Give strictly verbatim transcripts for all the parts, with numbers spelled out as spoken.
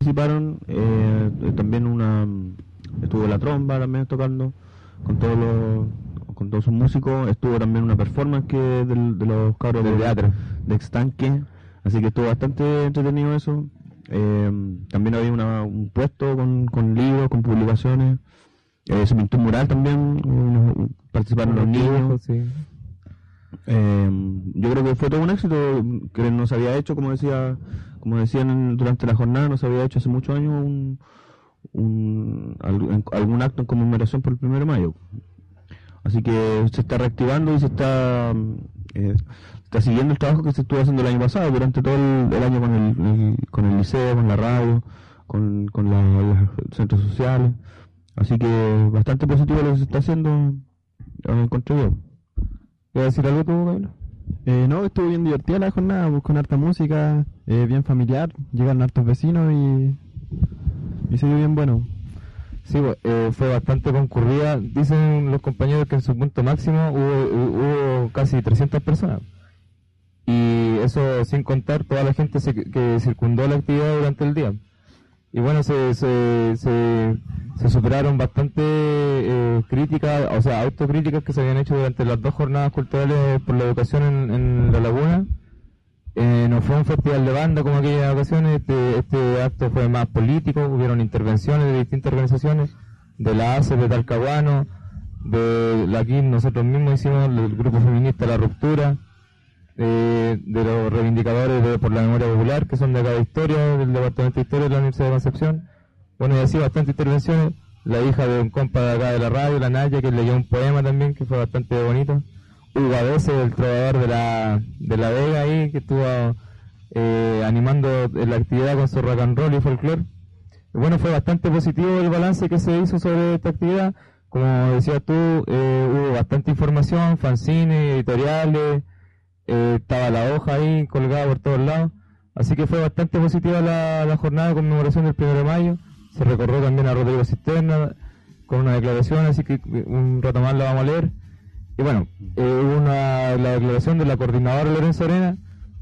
participaron, eh, también una estuvo la tromba también tocando con todos los con todos sus músicos, estuvo también una performance que del, de los cabros del de teatro de Extanque, así que estuvo bastante entretenido eso. Eh, también había una, un puesto con, con libros, con publicaciones, eh, se pintó un mural también, unos, participaron los niños. Sí. Eh, yo creo que fue todo un éxito que no se había hecho, como decía como decían durante la jornada, no se había hecho hace muchos años un, un algún acto en conmemoración por el primero de mayo, así que se está reactivando y se está eh, está siguiendo el trabajo que se estuvo haciendo el año pasado durante todo el, el año con el, el con el liceo, con la radio, con, con la, los centros sociales, así que bastante positivo lo que se está haciendo, lo encontré yo. ¿Quieres decir algo tú, Pablo? Eh, no, estuvo bien divertida la jornada, pues, con harta música, eh, bien familiar, llegaron hartos vecinos y, y se dio bien bueno. Sí, eh, fue bastante concurrida. Dicen los compañeros que en su punto máximo hubo, hubo casi trescientas personas. Y eso sin contar toda la gente se, que circundó la actividad durante el día. Y bueno, se, se, se, se superaron bastante eh, críticas, o sea, autocríticas que se habían hecho durante las dos jornadas culturales por la educación en, en La Laguna. Eh, no fue un festival de banda como aquellas ocasiones, este, este acto fue más político, hubieron intervenciones de distintas organizaciones, de la A C E, de Talcahuano, de la aquí nosotros mismos hicimos el grupo feminista La Ruptura, eh, de los reivindicadores de por la memoria popular, que son de acá de Historia, del Departamento de Historia de la Universidad de Concepción. Bueno, y así bastantes intervenciones, la hija de un compa de acá de la radio, la Naya, que leyó un poema también, que fue bastante bonito. Hugo a veces, el trovador de la, de la Vega ahí, que estuvo eh, animando la actividad con su rock and roll y folclore. Y bueno, fue bastante positivo el balance que se hizo sobre esta actividad. Como decías tú, eh, hubo bastante información, fanzines, editoriales, eh, estaba la hoja ahí colgada por todos lados. Así que fue bastante positiva la, la jornada de conmemoración del primero de mayo. Se recorrió también a Rodrigo Cisterna con una declaración, así que un rato más la vamos a leer. Y bueno, eh, hubo una, la declaración de la coordinadora Lorenzo Arena,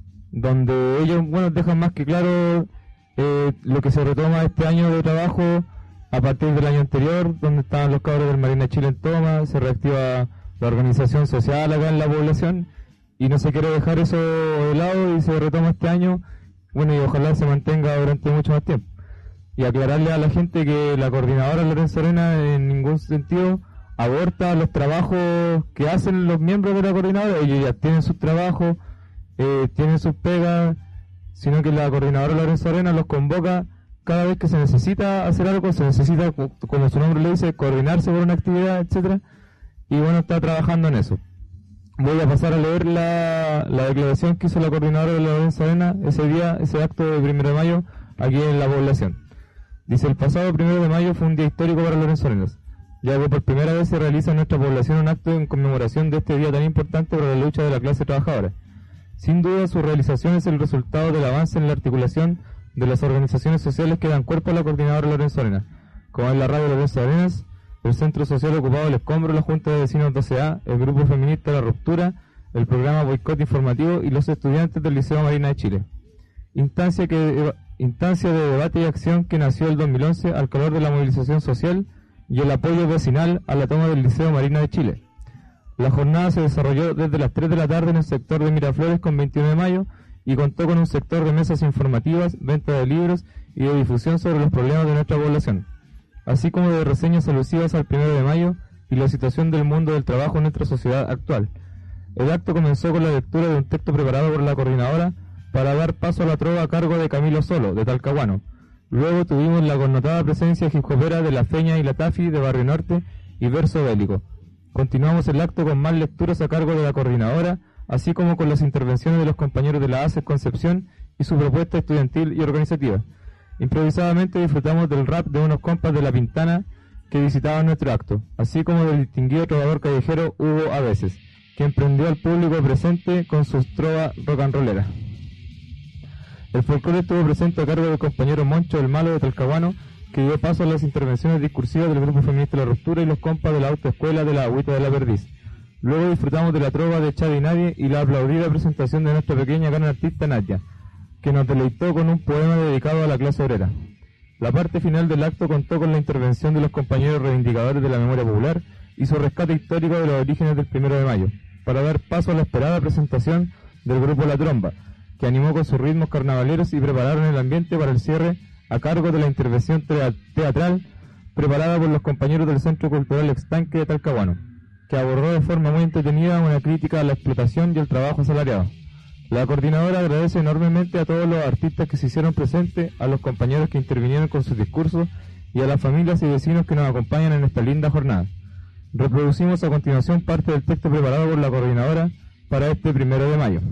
donde ellos, bueno, dejan más que claro eh, lo que se retoma este año de trabajo a partir del año anterior, donde estaban los cabros del Marina Chile en toma, se reactiva la organización social acá en la población, y no se quiere dejar eso de lado y se retoma este año, bueno, y ojalá se mantenga durante mucho más tiempo. Y aclararle a la gente que la coordinadora Lorenzo Arena en ningún sentido aborta los trabajos que hacen los miembros de la coordinadora. Ellos ya tienen sus trabajos, eh, tienen sus pegas, sino que la coordinadora Lorenzo Arena los convoca cada vez que se necesita hacer algo, se necesita, como su nombre le dice, coordinarse por una actividad, etcétera. Y bueno, está trabajando en eso. Voy a pasar a leer la, la declaración que hizo la coordinadora de Lorenzo Arena ese día, ese acto de primero de mayo, aquí en la población. Dice: el pasado primero de mayo fue un día histórico para Lorenzo Arena, ya que por primera vez se realiza en nuestra población un acto en conmemoración de este día tan importante para la lucha de la clase trabajadora. Sin duda, su realización es el resultado del avance en la articulación de las organizaciones sociales que dan cuerpo a la coordinadora Lorenzo Arena, como es la radio Lorenzo Arenas, el Centro Social Ocupado del Escombro, la Junta de Vecinos doce A, el Grupo Feminista La Ruptura, el Programa Boicot Informativo y los estudiantes del Liceo Marina de Chile. Instancia, que, instancia de debate y acción que nació el dos mil once al calor de la movilización social y el apoyo vecinal a la toma del Liceo Marina de Chile. La jornada se desarrolló desde las tres de la tarde en el sector de Miraflores con veintiuno de mayo y contó con un sector de mesas informativas, venta de libros y de difusión sobre los problemas de nuestra población, así como de reseñas alusivas al primero de mayo y la situación del mundo del trabajo en nuestra sociedad actual. El acto comenzó con la lectura de un texto preparado por la coordinadora para dar paso a la trova a cargo de Camilo Solo, de Talcahuano. Luego tuvimos la connotada presencia hip-hopera de La Feña y la Tafi de Barrio Norte y Verso Bélico. Continuamos el acto con más lecturas a cargo de la coordinadora, así como con las intervenciones de los compañeros de la A C E Concepción y su propuesta estudiantil y organizativa. Improvisadamente disfrutamos del rap de unos compas de La Pintana que visitaban nuestro acto, así como del distinguido trovador callejero Hugo a veces, que emprendió al público presente con sus trovas rock and rolleras. El folclore estuvo presente a cargo del compañero Moncho el Malo de Talcahuano, que dio paso a las intervenciones discursivas del Grupo Feminista La Ruptura y los compas de la autoescuela de la Agüita de la Perdiz. Luego disfrutamos de la trova de Chad y Nadie y la aplaudida presentación de nuestra pequeña gran artista Nadia, que nos deleitó con un poema dedicado a la clase obrera. La parte final del acto contó con la intervención de los compañeros reivindicadores de la memoria popular y su rescate histórico de los orígenes del primero de mayo, para dar paso a la esperada presentación del grupo La Tromba, que animó con sus ritmos carnavaleros y prepararon el ambiente para el cierre a cargo de la intervención teatral preparada por los compañeros del Centro Cultural Extanque de Talcahuano, que abordó de forma muy entretenida una crítica a la explotación y el trabajo asalariado. La coordinadora agradece enormemente a todos los artistas que se hicieron presentes, a los compañeros que intervinieron con sus discursos y a las familias y vecinos que nos acompañan en esta linda jornada. Reproducimos a continuación parte del texto preparado por la coordinadora para este primero de mayo.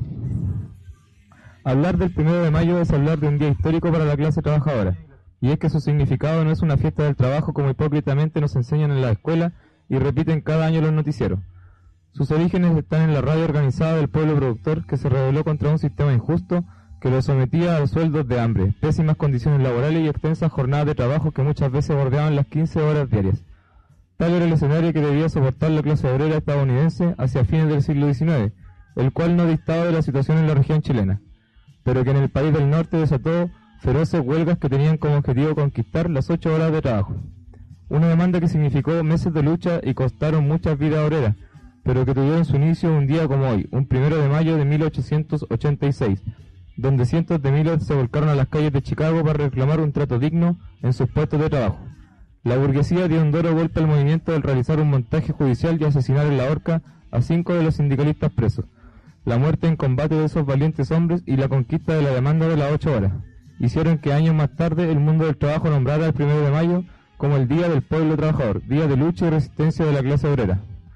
Hablar del primero de mayo es hablar de un día histórico para la clase trabajadora, y es que su significado no es una fiesta del trabajo como hipócritamente nos enseñan en la escuela y repiten cada año los noticieros. Sus orígenes están en la rabia organizada del pueblo productor que se rebeló contra un sistema injusto que lo sometía a sueldos de hambre, pésimas condiciones laborales y extensas jornadas de trabajo que muchas veces bordeaban las quince horas diarias. Tal era el escenario que debía soportar la clase obrera estadounidense hacia fines del siglo diecinueve, el cual no distaba de la situación en la región chilena, pero que en el país del norte desató feroces huelgas que tenían como objetivo conquistar las ocho horas de trabajo. Una demanda que significó meses de lucha y costaron muchas vidas obreras, pero que tuvieron su inicio un día como hoy, un primero de mayo de mil ochocientos ochenta y seis, donde cientos de miles se volcaron a las calles de Chicago para reclamar un trato digno en sus puestos de trabajo. La burguesía dio un duro golpe al movimiento al realizar un montaje judicial y asesinar en la horca a cinco de los sindicalistas presos. La muerte en combate de esos valientes hombres y la conquista de la demanda de las ocho horas hicieron que años más tarde el mundo del trabajo nombrara el primero de mayo como el Día del Pueblo Trabajador, día de lucha y resistencia de la clase obrera.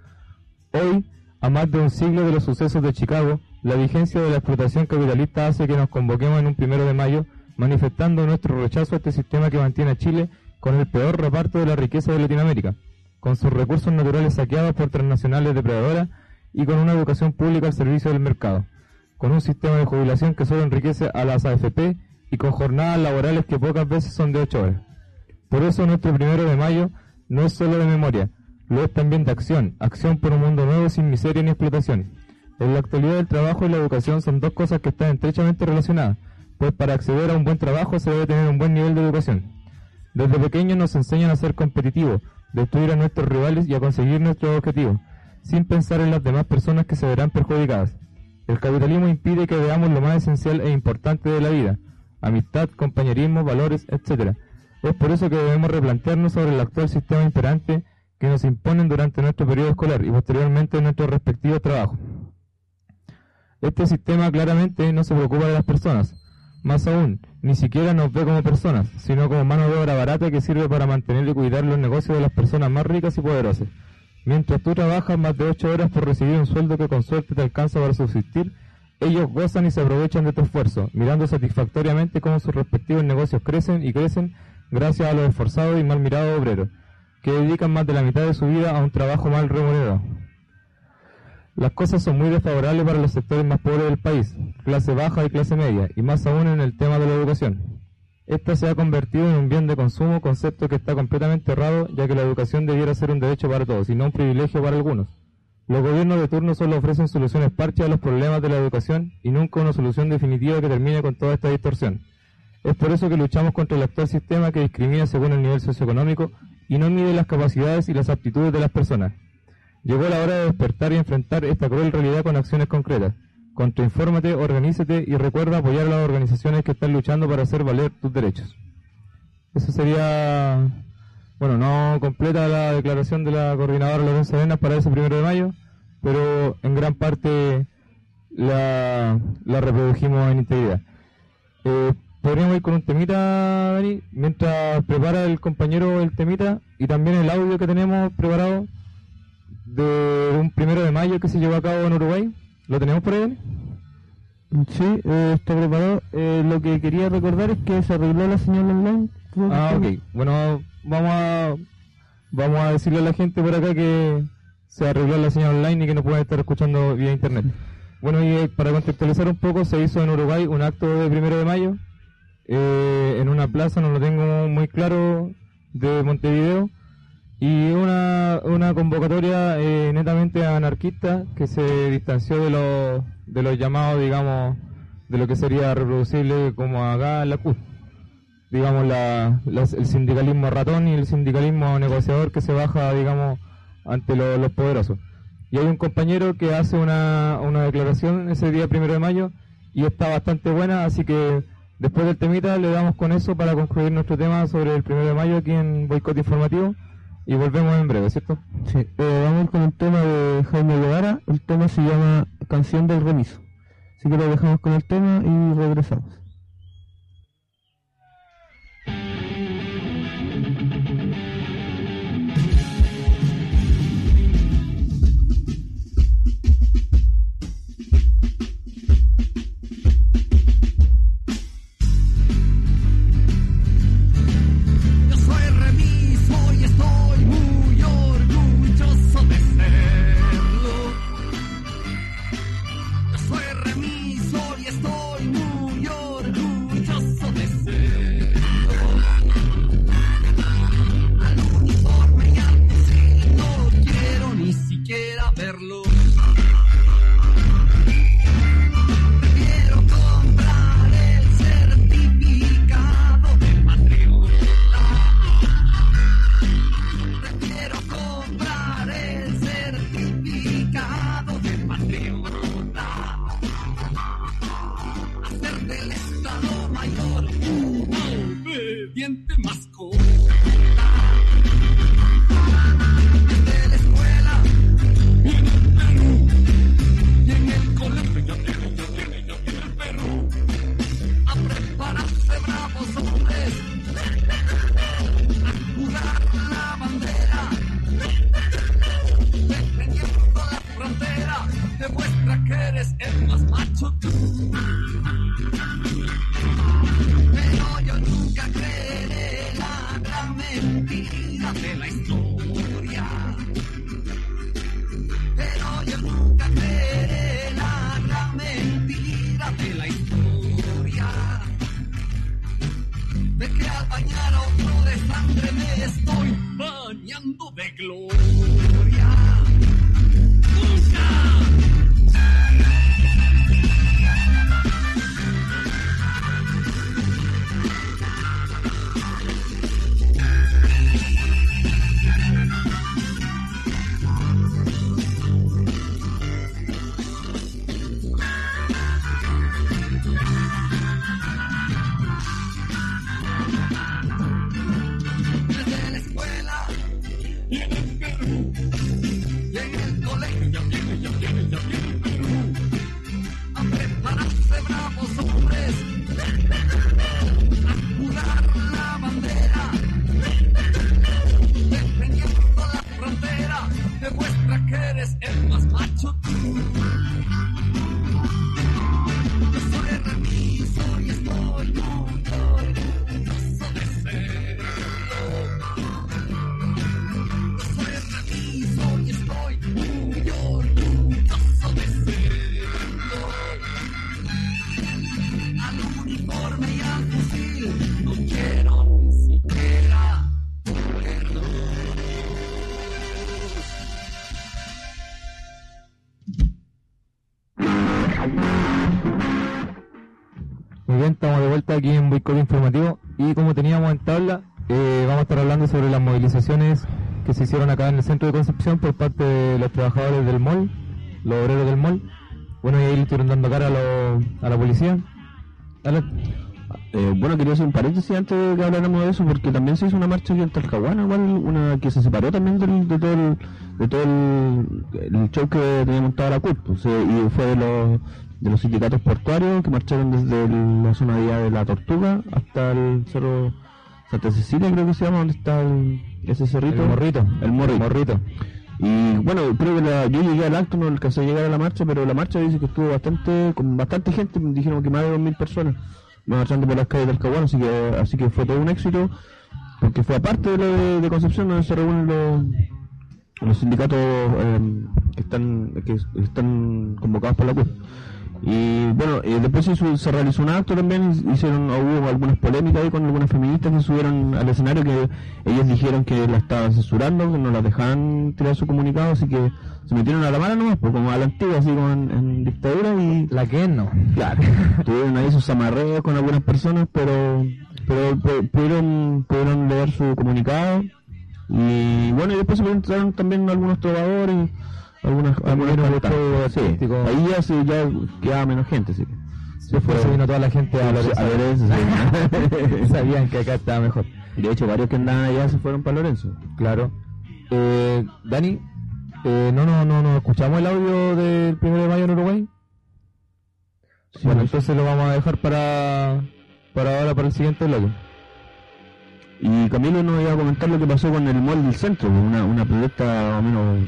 Hoy, a más de un siglo de los sucesos de Chicago, la vigencia de la explotación capitalista hace que nos convoquemos en un primero de mayo, manifestando nuestro rechazo a este sistema que mantiene a Chile con el peor reparto de la riqueza de Latinoamérica, con sus recursos naturales saqueados por transnacionales depredadoras y con una educación pública al servicio del mercado, con un sistema de jubilación que solo enriquece a las A F P y con jornadas laborales que pocas veces son de ocho horas. Por eso nuestro primero de mayo no es solo de memoria, lo es también de acción, acción por un mundo nuevo sin miseria ni explotación. En la actualidad el trabajo y la educación son dos cosas que están estrechamente relacionadas, pues para acceder a un buen trabajo se debe tener un buen nivel de educación. Desde pequeños nos enseñan a ser competitivos, destruir a nuestros rivales y a conseguir nuestros objetivos, sin pensar en las demás personas que se verán perjudicadas. El capitalismo impide que veamos lo más esencial e importante de la vida, amistad, compañerismo, valores, etcétera. Es por eso que debemos replantearnos sobre el actual sistema imperante que nos imponen durante nuestro periodo escolar y posteriormente en nuestros respectivos trabajos. Este sistema claramente no se preocupa de las personas, más aún, ni siquiera nos ve como personas, sino como mano de obra barata que sirve para mantener y cuidar los negocios de las personas más ricas y poderosas. Mientras tú trabajas más de ocho horas por recibir un sueldo que con suerte te alcanza para subsistir, ellos gozan y se aprovechan de tu esfuerzo, mirando satisfactoriamente cómo sus respectivos negocios crecen y crecen gracias a los esforzados y mal mirados obreros, que dedican más de la mitad de su vida a un trabajo mal remunerado. Las cosas son muy desfavorables para los sectores más pobres del país, clase baja y clase media, y más aún en el tema de la educación. Esta se ha convertido en un bien de consumo, concepto que está completamente errado, ya que la educación debiera ser un derecho para todos, y no un privilegio para algunos. Los gobiernos de turno solo ofrecen soluciones parches a los problemas de la educación, y nunca una solución definitiva que termine con toda esta distorsión. Es por eso que luchamos contra el actual sistema que discrimina según el nivel socioeconómico, y no mide las capacidades y las aptitudes de las personas. Llegó la hora de despertar y enfrentar esta cruel realidad con acciones concretas. Contrainfórmate, organízate y recuerda apoyar a las organizaciones que están luchando para hacer valer tus derechos. Eso sería, bueno, no completa la declaración de la coordinadora Lorenzo Arenas para ese primero de mayo, pero en gran parte la, la reprodujimos en integridad. Eh, Podríamos ir con un temita, Dani, mientras prepara el compañero el temita y también el audio que tenemos preparado de un primero de mayo que se llevó a cabo en Uruguay. ¿Lo tenemos por ahí, Dani? Sí, eh, está preparado. Eh, lo que quería recordar es que se arregló la señal online. Ah, ok. Bueno, vamos a vamos a decirle a la gente por acá que se arregló la señal online y que nos pueden estar escuchando vía internet. Bueno, y eh, para contextualizar un poco, se hizo en Uruguay un acto de primero de mayo eh, en una plaza, no lo tengo muy claro, de Montevideo, y una, una convocatoria eh, netamente anarquista que se distanció de los de los llamados, digamos, de lo que sería reproducible como acá en la C U T. digamos, la, la, el sindicalismo ratón y el sindicalismo negociador que se baja, digamos, ante lo, los poderosos. Y hay un compañero que hace una, una declaración ese día primero de mayo y está bastante buena, así que después del temita le damos con eso para concluir nuestro tema sobre el primero de mayo aquí en Boicot Informativo y volvemos en breve, ¿cierto? Sí, eh, vamos con el tema de Jaime Guevara, el tema se llama Canción del Remiso. Así que lo dejamos con el tema y regresamos. Estamos de vuelta aquí en Boicot Informativo y como teníamos en tabla, eh, vamos a estar hablando sobre las movilizaciones que se hicieron acá en el centro de Concepción por parte de los trabajadores del mall, los obreros del mall. Bueno, y ahí le estuvieron dando cara a, lo, a la policía. A la... Eh, bueno, quería hacer un paréntesis antes de que habláramos de eso, porque también se hizo una marcha aquí en Talcahuano, igual una que se separó también del, de todo el, de todo el, el show que tenía montado la C U P, pues, eh, y fue de los de los sindicatos portuarios que marcharon desde el, la zona de la Tortuga hasta el cerro Santa Cecilia, creo que se llama, donde está el, ese cerrito. El morrito. El morrito. El morrito. Y bueno, creo que la, yo llegué al acto, no alcancé a llegar a la marcha, pero la marcha dice que estuvo bastante, con bastante gente, dijeron que más de dos mil personas marchando por las calles del Talcahuano, así que, así que fue todo un éxito, porque fue aparte de lo de, de Concepción, donde se reúnen los, los sindicatos eh, que están que están convocados por la C U P. Y bueno, eh, después se, hizo, se realizó un acto también, hicieron, hubo algunas polémicas ahí con algunas feministas que subieron al escenario, que ellas dijeron que la estaban censurando, que no las dejaban tirar su comunicado, así que se metieron a la mala nomás, pues como a la antigua, así como en, en dictadura, y la que no. Claro, tuvieron ahí sus amarreos con algunas personas, pero pero pu- pudieron, pudieron leer su comunicado y bueno, y después se presentaron también algunos trovadores, algunas, algunas cantantes. Sí, ahí ya, se, ya quedaba menos gente, sí. Después se vino toda la gente a Lorenzo. A Lorenzo, sí. Sabían que acá estaba mejor. De hecho, varios que andaban allá se fueron para Lorenzo. Claro. Eh, Dani, eh, no, no, no, no escuchamos el audio del primero de mayo en Uruguay. Sí, bueno, pues, entonces lo vamos a dejar para, para ahora, para el siguiente bloque. Y Camilo nos iba a comentar lo que pasó con el mall del centro, una, una protesta más o menos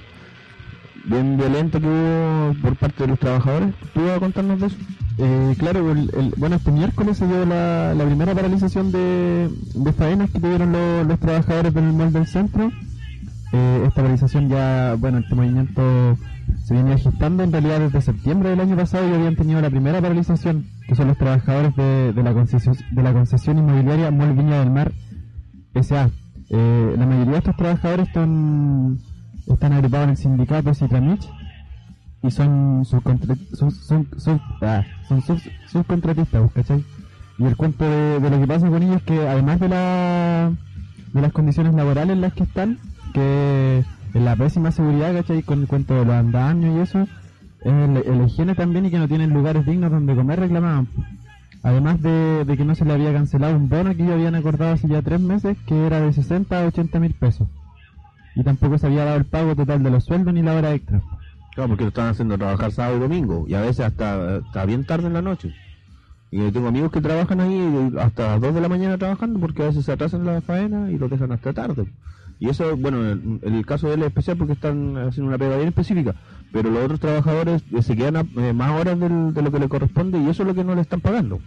bien violenta que hubo por parte de los trabajadores. ¿Tú ibas a contarnos de eso? Eh, claro, el, el, bueno, este miércoles se dio la, la primera paralización de, de faenas que tuvieron los, los trabajadores del mall del centro. Eh, esta paralización ya, bueno, este movimiento se viene agitando en realidad desde septiembre del año pasado y habían tenido la primera paralización, que son los trabajadores de, de, la, concesión, de la concesión inmobiliaria Mall Viña del Mar S A. Eh, la mayoría de estos trabajadores están, están agrupados en el sindicato Citramich y son subcontratistas, son, son, son, ah, son sub, subcontratistas, ¿cachai? Y el cuento de, de lo que pasa con ellos es que además de, la, de las condiciones laborales en las que están, que en la pésima seguridad, ¿cachai? Con el cuento de los andamios y eso, el, el higiene también, y que no tienen lugares dignos donde comer, reclamaban. Además de, de que no se le había cancelado un bono que ellos habían acordado hace ya tres meses, que era de sesenta a ochenta mil pesos. Y tampoco se había dado el pago total de los sueldos ni la hora extra. Claro, porque lo estaban haciendo trabajar sábado y domingo, y a veces hasta, hasta bien tarde en la noche. Y yo tengo amigos que trabajan ahí hasta las dos de la mañana trabajando, porque a veces se atrasan la faena y los dejan hasta tarde. Y eso, bueno, en el, el caso de él es especial porque están haciendo una pega bien específica, pero los otros trabajadores eh, se quedan a, eh, más horas del, de lo que le corresponde, y eso es lo que no le están pagando.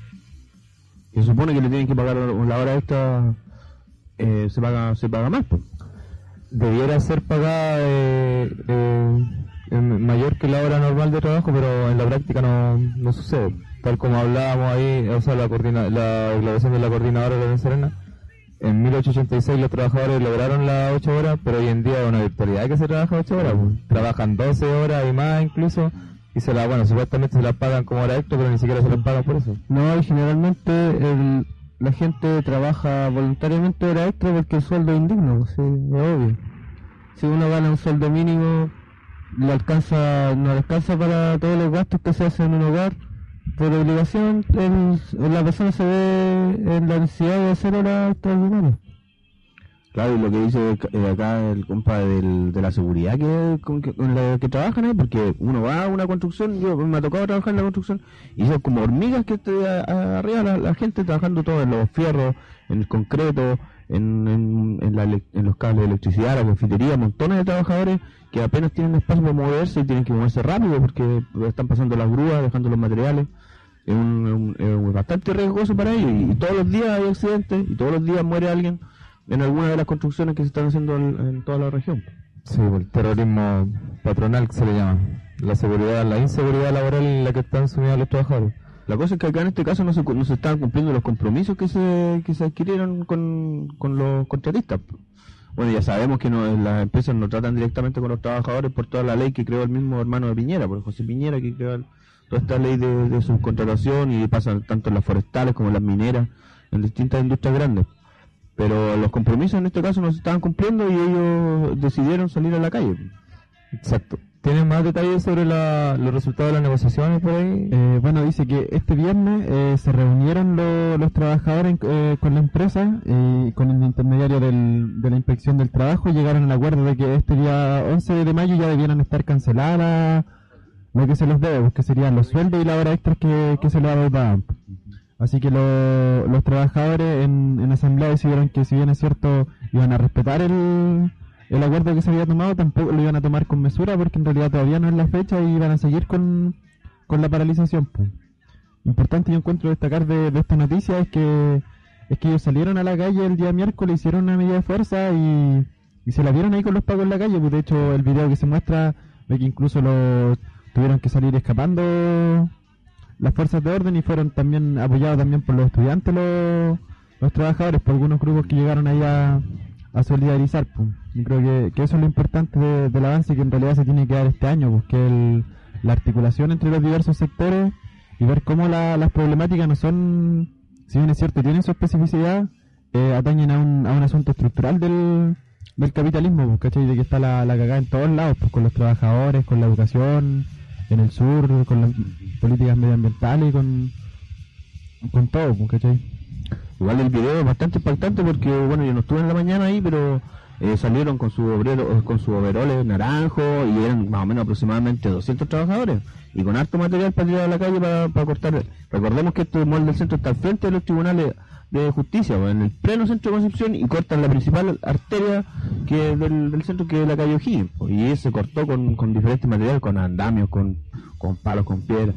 Se supone que le tienen que pagar la hora extra, eh, se paga se paga más, pues. Debiera ser pagada eh, eh, mayor que la hora normal de trabajo, pero en la práctica no, no sucede. Tal como hablábamos ahí, o sea, la, coordina, la declaración de la coordinadora de la Serena, en mil ochocientos ochenta y seis los trabajadores lograron las ocho horas, pero hoy en día es una virtualidad que se trabaja ocho horas. Pues. Trabajan doce horas y más incluso, y se la, bueno, supuestamente se las pagan como hora extra, pero ni siquiera se las pagan por eso. No, y generalmente el, la gente trabaja voluntariamente hora extra porque el sueldo es indigno, sí, es obvio. Si uno gana un sueldo mínimo, le alcanza, no le alcanza para todos los gastos que se hacen en un hogar. Por obligación, el, la persona se ve en la necesidad de hacer horas extraordinarias. Claro, y lo que dice eh, acá el compa del, de la seguridad que con, que con la que trabajan ahí, porque uno va a una construcción, yo me ha tocado trabajar en la construcción, y son como hormigas que te, a, a, arriba la, la gente trabajando todo en los fierros, en el concreto, en, en, en, la, en los cables de electricidad, la confitería, montones de trabajadores que apenas tienen espacio para moverse y tienen que moverse rápido porque están pasando las grúas, dejando los materiales. Es un, un, un, bastante riesgoso para ellos, y, y todos los días hay accidentes y todos los días muere alguien en alguna de las construcciones que se están haciendo en, en toda la región. Sí, el terrorismo patronal que se le llama, la seguridad, la inseguridad laboral en la que están sumidos los trabajadores. La cosa es que acá en este caso no se, no se están cumpliendo los compromisos que se que se adquirieron con, con los contratistas. Bueno, ya sabemos que no, las empresas no tratan directamente con los trabajadores por toda la ley que creó el mismo hermano de Piñera, por José Piñera, que creó el, toda esta ley de, de subcontratación, y pasa tanto en las forestales como en las mineras, en distintas industrias grandes. Pero los compromisos en este caso no se estaban cumpliendo y ellos decidieron salir a la calle. Exacto. ¿Tienen más detalles sobre la, los resultados de las negociaciones por ahí? Eh, bueno, dice que este viernes eh, se reunieron lo, los trabajadores eh, con la empresa y eh, con el intermediario del, de la inspección del trabajo, y llegaron al acuerdo de que este día once de mayo ya debieran estar canceladas lo que se los debe, que serían los sueldos y las horas extras que, que se les adeudaban. Así que lo, los trabajadores en, en asamblea decidieron que, si bien es cierto, iban a respetar el, el acuerdo que se había tomado, tampoco lo iban a tomar con mesura, porque en realidad todavía no es la fecha y iban a seguir con, con la paralización. Pues. Importante, yo encuentro destacar de, de esta noticia es que es que ellos salieron a la calle el día miércoles, hicieron una medida de fuerza y, y se la vieron ahí con los pagos en la calle. Pues de hecho el video que se muestra ve que incluso los tuvieron que salir escapando las fuerzas de orden, y fueron también apoyados también por los estudiantes, los, los trabajadores, por algunos grupos que llegaron ahí a, a solidarizar. Pues. Yo creo que, que eso es lo importante de, del avance que en realidad se tiene que dar este año, pues, que el, la articulación entre los diversos sectores y ver cómo la, las problemáticas no son si bien es cierto, tienen su especificidad, eh, atañen a un, a un asunto estructural del, del capitalismo, pues, ¿cachai? De que está la, la cagada en todos lados, pues, con los trabajadores, con la educación, en el sur, con las políticas medioambientales y con, con todo, pues, ¿cachai? Igual el video es bastante impactante porque, bueno, yo no estuve en la mañana ahí, pero eh, salieron con su obrero, con sus overoles naranjos y eran más o menos aproximadamente doscientos trabajadores y con harto material para tirar a la calle para, para cortar. Recordemos que este mall del centro está al frente de los tribunales de justicia, pues, en el pleno centro de Concepción, y cortan la principal arteria que es del, del centro, que es la calle O'Higgins, pues, y se cortó con, con diferentes materiales, con andamios, con, con palos, con piedras.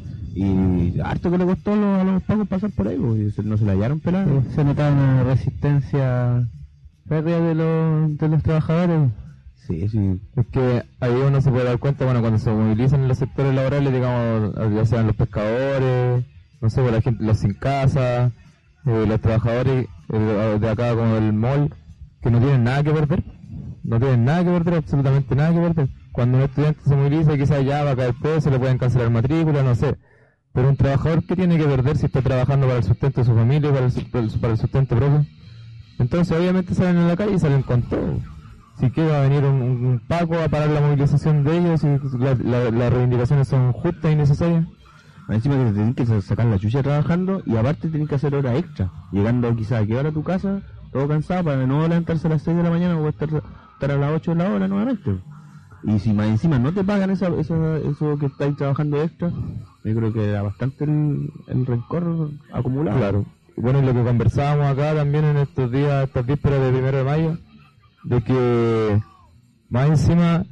Y harto que le costó a los, a los pagos pasar por ahí, pues, y se, no se la hallaron pelada. Sí, se notaba una resistencia férrea de los, de los trabajadores. Sí, sí. Es que ahí uno se puede dar cuenta, bueno, cuando se movilizan en los sectores laborales, digamos, ya sean los pescadores, no sé, la gente, los sin casa, eh, los trabajadores eh, de acá como del mall, que no tienen nada que perder, no tienen nada que perder, absolutamente nada que perder. Cuando un estudiante se moviliza, quizás ya va a caer preso, le pueden cancelar matrícula, no sé. Pero un trabajador, ¿qué tiene que perder si está trabajando para el sustento de su familia, para el, para el sustento propio? Entonces, obviamente salen a la calle y salen con todo. Si que va a venir un, un, un Paco a parar la movilización de ellos, si la, la, las reivindicaciones son justas y necesarias. Encima que te tienen que sacar la chucha trabajando y aparte tienen que hacer horas extra. Llegando quizás a qué hora a tu casa, todo cansado, para no levantarse a las seis de la mañana o estar, estar a las ocho de la hora nuevamente. Y si más encima no te pagan esa, esa, eso que estáis trabajando extra, yo creo que era bastante el, el rencor acumulado. Claro. Bueno, y lo que conversábamos acá también en estos días, estas vísperas de primero de mayo, de que más encima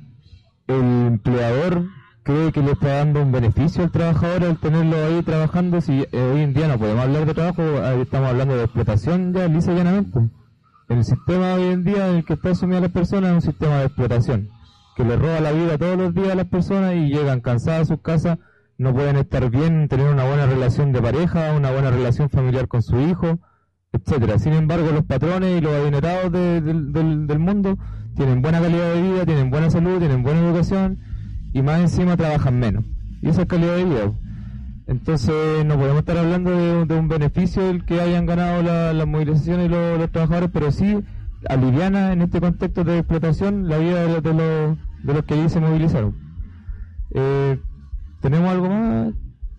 el empleador cree que le está dando un beneficio al trabajador al tenerlo ahí trabajando. Si eh, hoy en día no podemos hablar de trabajo, estamos hablando de explotación ya lisa y llanamente. El sistema hoy en día en el que está asumida las personas es un sistema de explotación, que le roba la vida todos los días a las personas y llegan cansadas a sus casas, no pueden estar bien, tener una buena relación de pareja, una buena relación familiar con su hijo, etcétera. Sin embargo, los patrones y los adinerados de, de, del, del mundo tienen buena calidad de vida, tienen buena salud, tienen buena educación y más encima trabajan menos. Y esa es calidad de vida. Entonces no podemos estar hablando de, de un beneficio el que hayan ganado la, las movilizaciones y los, los trabajadores, pero sí aliviana en este contexto de explotación la vida de los, de los, de los que allí se movilizaron. Eh, ¿Tenemos algo más?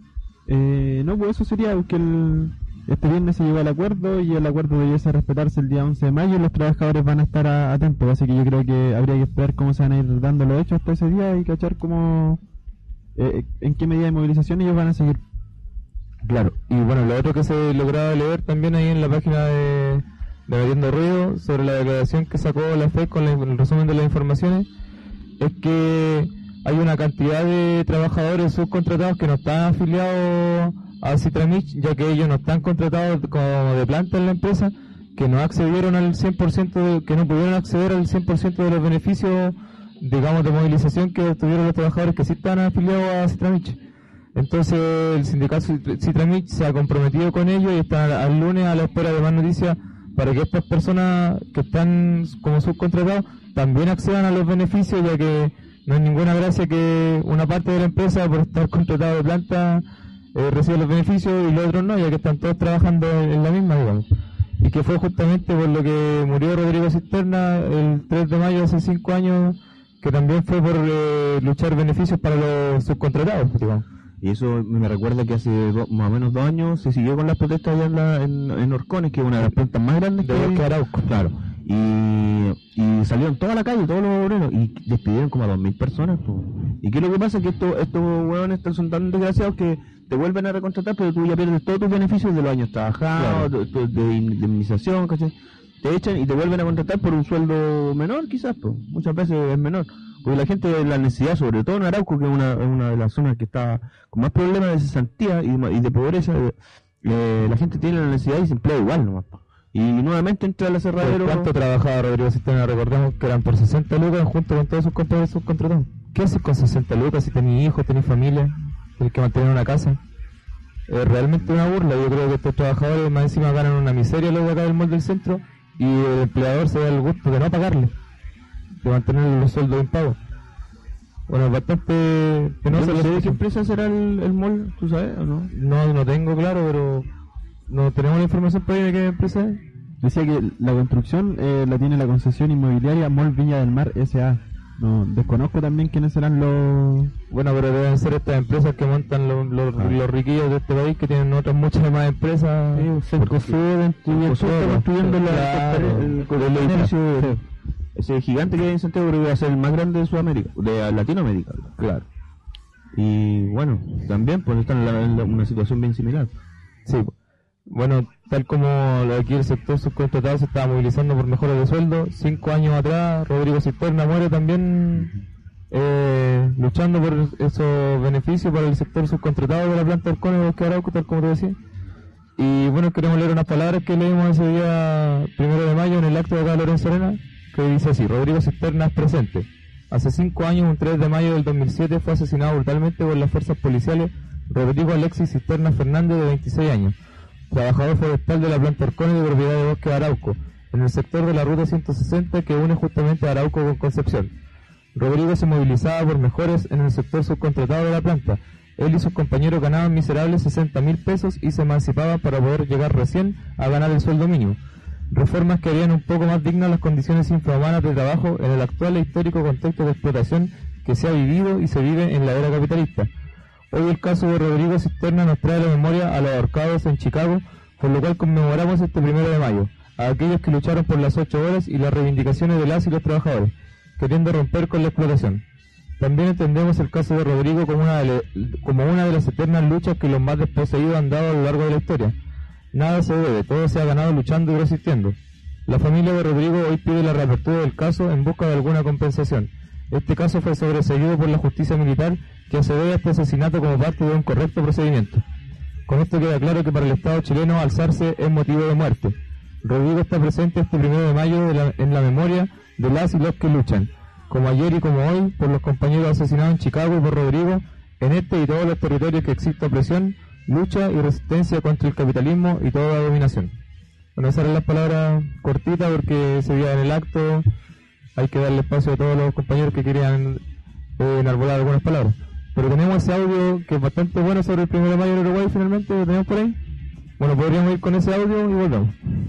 Eh, no, pues eso sería que el, este viernes se llegó al acuerdo y el acuerdo debiese respetarse el día once de mayo y los trabajadores van a estar a, atentos, así que yo creo que habría que esperar cómo se van a ir dando los hechos hasta ese día y cachar cómo, eh, en qué medida de movilización ellos van a seguir. Claro, y bueno, lo otro que se lograba leer también ahí en la página de, de Metiendo Ruido sobre la declaración que sacó la F E D con, la, con el resumen de las informaciones es que hay una cantidad de trabajadores subcontratados que no están afiliados a Citramich, ya que ellos no están contratados como de planta en la empresa, que no accedieron al cien por ciento, de, que no pudieron acceder al cien por ciento de los beneficios, digamos, de movilización que obtuvieron los trabajadores que sí están afiliados a Citramich. Entonces el sindicato Citramich se ha comprometido con ellos y está al lunes a la espera de más noticias para que estas personas que están como subcontratados también accedan a los beneficios, ya que no hay ninguna gracia que una parte de la empresa por estar contratado de planta eh, reciba los beneficios y los otros no, ya que están todos trabajando en la misma, digamos. Y que fue justamente por lo que murió Rodrigo Cisterna el tres de mayo hace cinco años, que también fue por eh, luchar beneficios para los subcontratados, digamos. Y eso me recuerda que hace do, más o menos dos años se siguió con las protestas allá en, la, en, en Orcones, que es una de las plantas más grandes de que que Arauco. Claro. Y, y salieron toda la calle, todos los obreros, y despidieron como a dos mil personas. Pues. ¿Y qué es lo que pasa? Que esto, estos huevones son tan desgraciados que te vuelven a recontratar, pero tú ya pierdes todos tus beneficios de los años trabajados, claro, de, de, de indemnización, ¿cachai? Te echan y te vuelven a contratar por un sueldo menor, quizás, pues. Muchas veces es menor. Porque la gente, la necesidad, sobre todo en Arauco, que es una, una de las zonas que está con más problemas de cesantía y, y de pobreza, eh, la gente tiene la necesidad y se emplea igual nomás. Y nuevamente entra el aserradero. ¿Cuánto trabajaba Rodrigo Cisterna? Recordemos que eran por sesenta lucas junto con todos sus compañeros subcontratados. ¿Qué haces con sesenta lucas si tenés hijos, tenés familia, tenés que mantener una casa? Es realmente una burla. Yo creo que estos trabajadores más encima ganan una miseria los de acá del mall del centro y el empleador se da el gusto de no pagarle, de mantener los sueldos impagos. Bueno, es bastante penoso. No sé de qué empresa será el, el mall, ¿tú sabes o no? No, no tengo claro, pero no tenemos la información por ahí de qué empresa es. Decía que la construcción eh, la tiene la concesión inmobiliaria Mall Viña del Mar S A No, desconozco también quiénes serán los... Bueno, pero deben ser estas empresas que montan los, los, ah. los riquillos de este país, que tienen otras muchas más empresas. Sí, Cencosud, construyendo el edificio, ese gigante que hay en Santiago, creo que va a ser el más grande de Sudamérica, de Latinoamérica. Claro. Y bueno, también pues están en, la, en la, una situación bien similar. Sí. Bueno, tal como aquí el sector subcontratado se estaba movilizando por mejoras de sueldo, cinco años atrás Rodrigo Cisterna muere también eh, luchando por esos beneficios para el sector subcontratado de la planta del Cone de Bosque Arauco, tal como te decía. Y bueno, queremos leer unas palabras que leímos ese día primero de mayo en el acto de acá de Lorenzo Arena, que dice así: Rodrigo Cisterna es presente. Hace cinco años, un tres de mayo del dos mil siete, fue asesinado brutalmente por las fuerzas policiales Rodrigo Alexis Cisterna Fernández, de veintiséis años, trabajador forestal de la planta Orcone de propiedad de Bosque de Arauco, en el sector de la ruta ciento sesenta que une justamente a Arauco con Concepción. Rodrigo se movilizaba por mejores en el sector subcontratado de la planta. Él y sus compañeros ganaban miserables sesenta mil pesos y se emancipaban para poder llegar recién a ganar el sueldo mínimo. Reformas que harían un poco más dignas las condiciones infrahumanas de trabajo en el actual e histórico contexto de explotación que se ha vivido y se vive en la era capitalista. Hoy el caso de Rodrigo Cisterna nos trae a la memoria a los ahorcados en Chicago, por lo cual conmemoramos este primero de mayo, a aquellos que lucharon por las ocho horas y las reivindicaciones de las y los trabajadores, queriendo romper con la explotación. También entendemos el caso de Rodrigo como una de, como una de las eternas luchas que los más desposeídos han dado a lo largo de la historia. Nada se debe, todo se ha ganado luchando y resistiendo. La familia de Rodrigo hoy pide la reapertura del caso en busca de alguna compensación. Este caso fue sobreseído por la justicia militar, que asegura este asesinato como parte de un correcto procedimiento. Con esto queda claro que para el Estado chileno alzarse es motivo de muerte. Rodrigo está presente este primero de mayo de la, en la memoria de las y los que luchan, como ayer y como hoy, por los compañeros asesinados en Chicago y por Rodrigo, en este y todos los territorios que existe opresión, lucha y resistencia contra el capitalismo y toda dominación. Bueno, esas eran las palabras cortitas porque se veía en el acto, hay que darle espacio a todos los compañeros que querían eh, enarbolar algunas palabras. Pero tenemos ese audio que es bastante bueno sobre el primero de mayo en Uruguay, finalmente, ¿lo tenemos por ahí? Bueno, podríamos ir con ese audio y volvemos.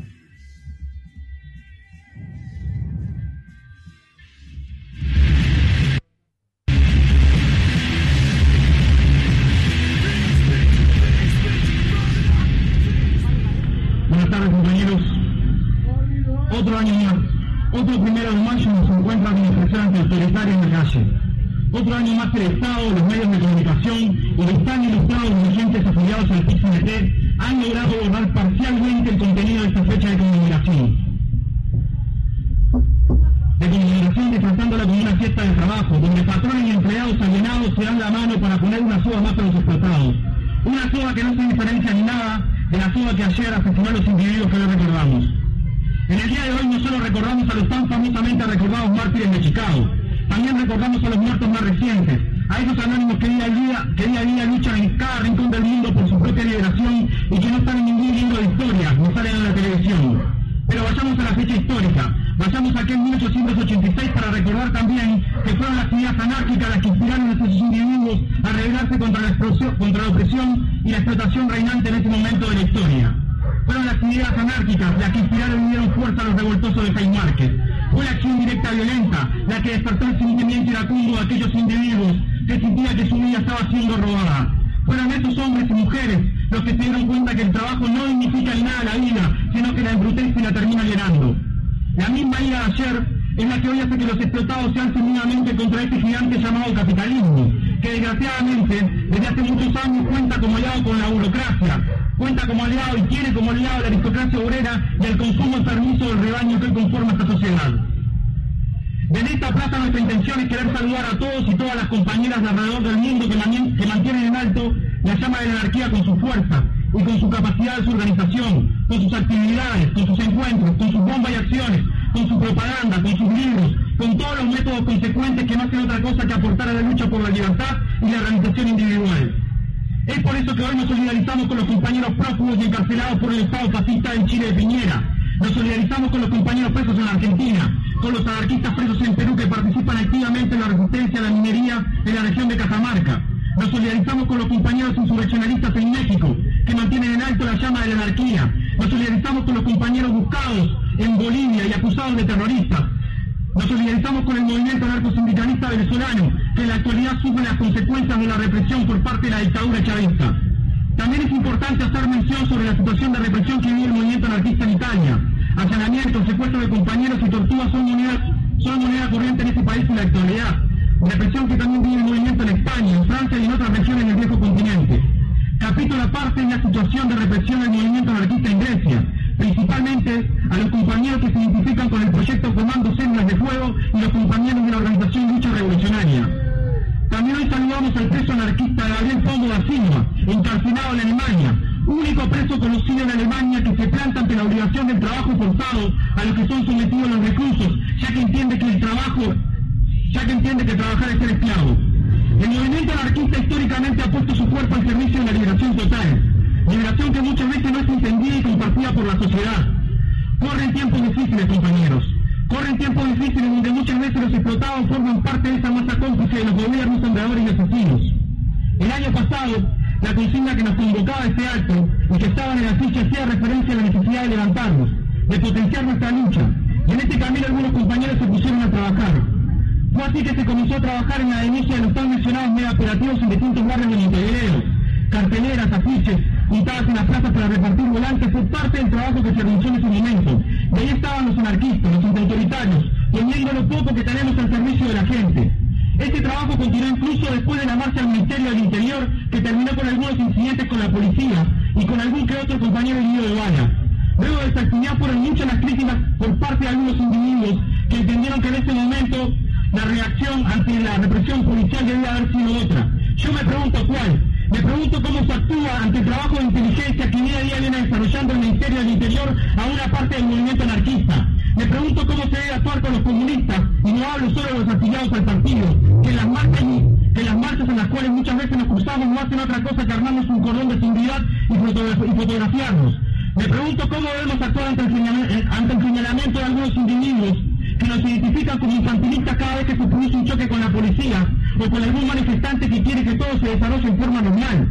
Buenas tardes, compañeros. Otro año más, otro primero de mayo nos encuentra la administración autoritaria en la calle. Otro año más que el Estado, los medios de comunicación y los tan ilustrados dirigentes afiliados al P C M T han logrado borrar parcialmente el contenido de esta fecha de conmemoración. De conmemoración disfrazándola como una fiesta de trabajo, donde patrones y empleados alienados se dan la mano para poner una soga más a los explotados. Una soga que no se diferencia en nada de la soga que ayer asesinó a los individuos que hoy recordamos. En el día de hoy no solo recordamos a los tan famosamente recordados mártires de Chicago, también recordamos a los muertos más recientes, a esos anónimos que día a día, que día a día luchan en cada rincón del mundo por su propia liberación y que no están en ningún libro de historia, no salen en la televisión. Pero vayamos a la fecha histórica, vayamos a aquel mil ochocientos ochenta y seis para recordar también que fueron las ideas anárquicas las que inspiraron a esos individuos a rebelarse contra la, contra la opresión y la explotación reinante en ese momento de la historia. Fueron las ideas anárquicas las que inspiraron y dieron fuerza a los revoltosos de Jaime Márquez. Fue la acción directa violenta la que despertó el sentimiento iracundo de aquellos individuos que sentían que su vida estaba siendo robada. Fueron esos hombres y mujeres los que se dieron cuenta que el trabajo no dignifica en nada la vida, sino que la embrutece y la termina alienando. La misma ira de ayer es la que hoy hace que los explotados se alcen unidamente contra este gigante llamado capitalismo, que desgraciadamente desde hace muchos años cuenta como aliado con la burocracia, cuenta como aliado y tiene como aliado a la aristocracia obrera y al consumo enfermizo del rebaño que hoy conforma esta sociedad. Desde esta plaza nuestra intención es querer saludar a todos y todas las compañeras de alrededor del mundo que, manien, que mantienen en alto la llama de la anarquía con su fuerza y con su capacidad de su organización, con sus actividades, con sus encuentros, con sus bombas y acciones, con su propaganda, con sus libros, con todos los métodos consecuentes que no hacen otra cosa que aportar a la lucha por la libertad y la realización individual. Es por eso que hoy nos solidarizamos con los compañeros prófugos y encarcelados por el Estado fascista en Chile de Piñera. Nos solidarizamos con los compañeros presos en la Argentina, con los anarquistas presos en Perú que participan activamente en la resistencia a la minería en la región de Cajamarca. Nos solidarizamos con los compañeros insurreccionalistas en México, que mantienen en alto la llama de la anarquía. Nos solidarizamos con los compañeros buscados en Bolivia y acusados de terroristas. Nos solidarizamos con el movimiento anarcosindicalista venezolano, que en la actualidad sufre las consecuencias de la represión por parte de la dictadura chavista. También es importante hacer mención sobre la situación de represión que vive el movimiento anarquista en Italia. Allanamientos, secuestros de compañeros y torturas son moneda, son moneda corriente en ese país en la actualidad. Represión que también vive el movimiento en España, en Francia y en otras regiones del viejo continente. Capítulo aparte en la situación de represión del movimiento anarquista en Grecia, principalmente a los compañeros que se identifican con el proyecto Comando Células de Fuego y los compañeros de la organización Lucha Revolucionaria. También hoy saludamos al preso anarquista Gabriel Pombo da Silva, encarcelado en Alemania, único preso conocido en Alemania que se planta ante la obligación del trabajo forzado a los que son sometidos los reclusos, ya que entiende que el trabajo, ya que entiende que trabajar es ser esclavo. El movimiento anarquista históricamente ha puesto su cuerpo al servicio de la liberación total, liberación que muchas veces no es entendida y compartida por la sociedad. Corren tiempos difíciles, compañeros. Corren tiempos difíciles donde muchas veces los explotados forman parte de esa masa cómplice de los gobiernos, sombreadores y asesinos. El año pasado, la consigna que nos convocaba a este acto y que estaba en el afiche hacía referencia a la necesidad de levantarnos, de potenciar nuestra lucha. Y en este camino algunos compañeros se pusieron a trabajar. Fue así que se comenzó a trabajar en la denuncia de los tan mencionados mega operativos en distintos barrios de Montevideo. Carteleras, afiches, juntadas en las plazas para repartir volantes, fue parte del trabajo que se realizó en ese momento. De ahí estaban los anarquistas, los antiautoritarios, poniendo lo poco que tenemos al servicio de la gente. Este trabajo continuó incluso después de la marcha al Ministerio del Interior, que terminó con algunos incidentes con la policía y con algún que otro compañero herido de bala. Luego de esta actividad fueron muchas las críticas por parte de algunos individuos que entendieron que en ese momento la reacción ante la represión policial debía haber sido otra. Yo me pregunto cuál. Me pregunto cómo se actúa ante el trabajo de inteligencia que día a día viene desarrollando el Ministerio del Interior a una parte del movimiento anarquista. Me pregunto cómo se debe actuar con los comunistas, y no hablo solo de los afiliados al partido, que en las marchas, que en las marchas en las cuales muchas veces nos cruzamos no hacen otra cosa que armarnos un cordón de seguridad y, fotograf y fotografiarnos. Me pregunto cómo debemos actuar ante el, ante el señalamiento de algunos individuos que nos identifican como infantilistas cada vez que se produce un choque con la policía o con algún manifestante que quiere que todo se desarrolle en forma normal.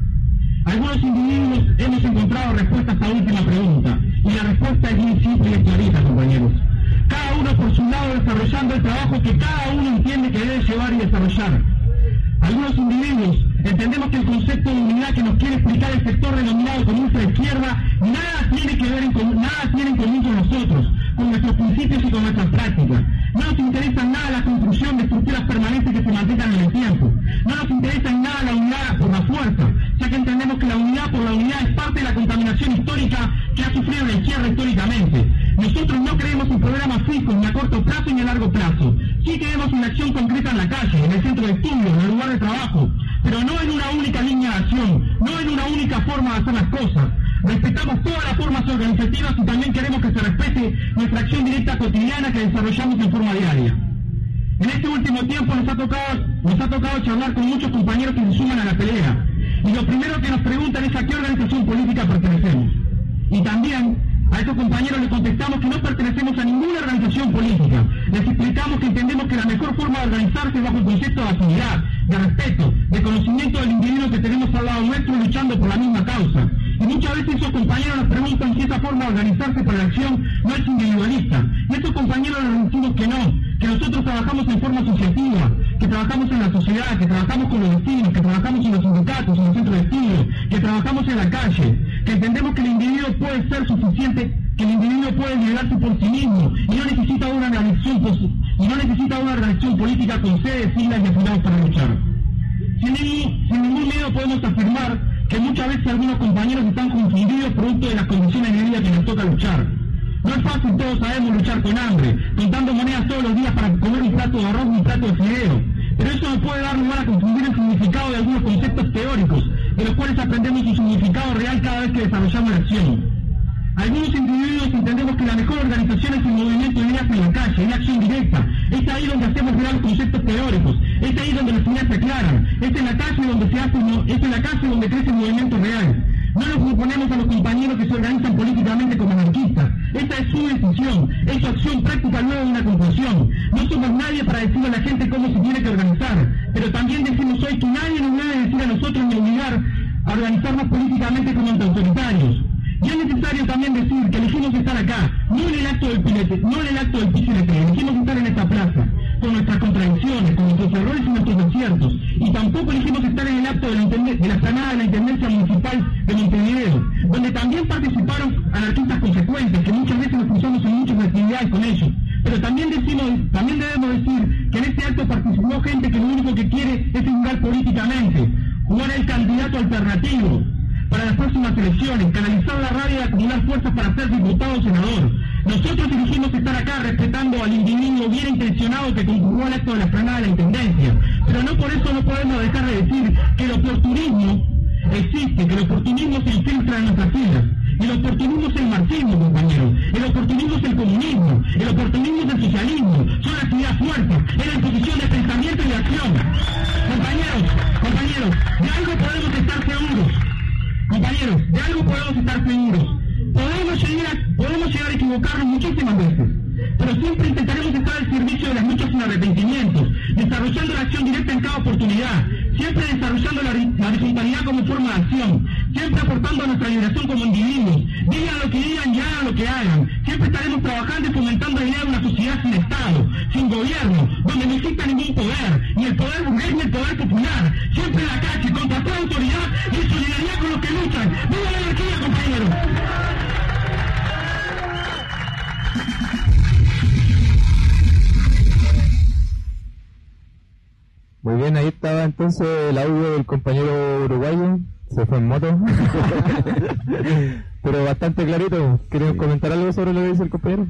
Algunos individuos hemos encontrado respuesta a esta última pregunta, y la respuesta es muy simple y clarita, compañeros. Cada uno por su lado desarrollando el trabajo que cada uno entiende que debe llevar y desarrollar. Algunos individuos entendemos que el concepto de unidad que nos quiere explicar el sector denominado comunista de izquierda nada tiene que ver en común, nada tiene en común con nosotros, con nuestros principios y con nuestras prácticas. No nos interesa en nada la construcción de estructuras permanentes que se mantengan en el tiempo. No nos interesa en nada la unidad por la fuerza, ya que entendemos que la unidad por la unidad es parte de la contaminación histórica que ha sufrido la izquierda históricamente. Nosotros no creemos en programas fijos ni a corto plazo ni a largo plazo. Sí creemos en la acción concreta en la calle, en el centro de estudio, en el lugar de trabajo, pero no en una única línea de acción, no en una única forma de hacer las cosas. Respetamos todas las formas organizativas y también queremos que se respete nuestra acción directa cotidiana que desarrollamos en forma diaria. En este último tiempo nos ha tocado, nos ha tocado charlar con muchos compañeros que se suman a la pelea. Y lo primero que nos preguntan es a qué organización política pertenecemos. Y también a esos compañeros les contestamos que no pertenecemos a ninguna organización política. Les explicamos que entendemos que la mejor forma de organizarse es bajo el concepto de afinidad, de respeto, de conocimiento del individuo que tenemos al lado nuestro luchando por la misma causa. Y muchas veces esos compañeros nos preguntan si esa forma de organizarse para la acción no es individualista. Y a estos compañeros les decimos que no, que nosotros trabajamos en forma asociativa, que trabajamos en la sociedad, que trabajamos con los vecinos, que trabajamos en los sindicatos, en los centros de estudio, que trabajamos en la calle, que entendemos que el individuo puede ser suficiente, que el individuo puede liderarse por sí mismo y no necesita una organización, y no necesita una organización política con sedes, siglas y afiliados para luchar. Sin ningún, sin ningún miedo podemos afirmar que muchas veces algunos compañeros están confundidos producto de las condiciones de vida que nos toca luchar. No es fácil, todos sabemos luchar con hambre, contando monedas todos los días para comer un plato de arroz y un plato de fideo. Pero eso no puede dar lugar a confundir el significado de algunos conceptos teóricos, de los cuales aprendemos su significado real cada vez que desarrollamos la acción. Algunos individuos entendemos que la mejor organización es el movimiento de ideas en la calle, es la acción directa. Es ahí donde hacemos real los conceptos teóricos, es ahí donde las ideas se aclaran, es en la calle donde se hace, es en la calle donde crece el movimiento real. No nos oponemos a los compañeros que se organizan políticamente como anarquistas. Esa es su decisión, es su acción práctica luego de una conclusión. No somos nadie para decirle a la gente cómo se tiene que organizar, pero también decimos hoy que nadie nos debe decir a nosotros ni obligar a organizarnos políticamente como autoritarios. Y es necesario también decir que elegimos estar acá, no en el acto del pilete, no en el acto del P C N T, elegimos estar en esta plaza, con nuestras contradicciones, con nuestros errores y nuestros aciertos, y tampoco elegimos estar en el acto de la, de la explanada de la Intendencia Municipal de Montevideo, donde también participaron anarquistas consecuentes, que muchas veces nos cruzamos en muchas actividades con ellos. Pero también decimos, también debemos decir que en este acto participó gente que lo único que quiere es jugar políticamente, jugar el candidato alternativo para las próximas elecciones, canalizar la rabia y acumular fuerzas para ser diputado o senador. Nosotros elegimos estar acá respetando al individuo bien intencionado que concurrió al acto de la explanada de la Intendencia, pero no por eso no podemos dejar de decir que el oportunismo existe, que el oportunismo se infiltra en nuestras filas. Y el oportunismo es el marxismo, compañeros. El oportunismo es el comunismo. El oportunismo es el socialismo. Son las ideas fuertes. Es la imposición de pensamiento y de acción. Compañeros, compañeros, de algo podemos estar seguros. Compañeros, de algo podemos estar seguros. Podemos llegar a, podemos llegar a equivocarnos muchísimas veces, pero siempre intentaremos estar al servicio de las luchas sin arrepentimientos, desarrollando la acción directa en cada oportunidad, siempre desarrollando la, la horizontalidad como forma de acción, siempre aportando a nuestra liberación como individuos, digan lo que digan y hagan lo que hagan, siempre estaremos trabajando y fomentando la idea de una sociedad sin Estado, sin gobierno, donde no exista ningún poder, ni el poder burgués ni el poder popular, siempre en la calle, contra toda autoridad y en solidaridad con los que luchan. ¡Viva la anarquía, compañeros! Muy bien, ahí estaba entonces el audio del compañero uruguayo, se fue en moto, pero bastante clarito. ¿Quieres sí. comentar algo sobre lo que dice el compañero?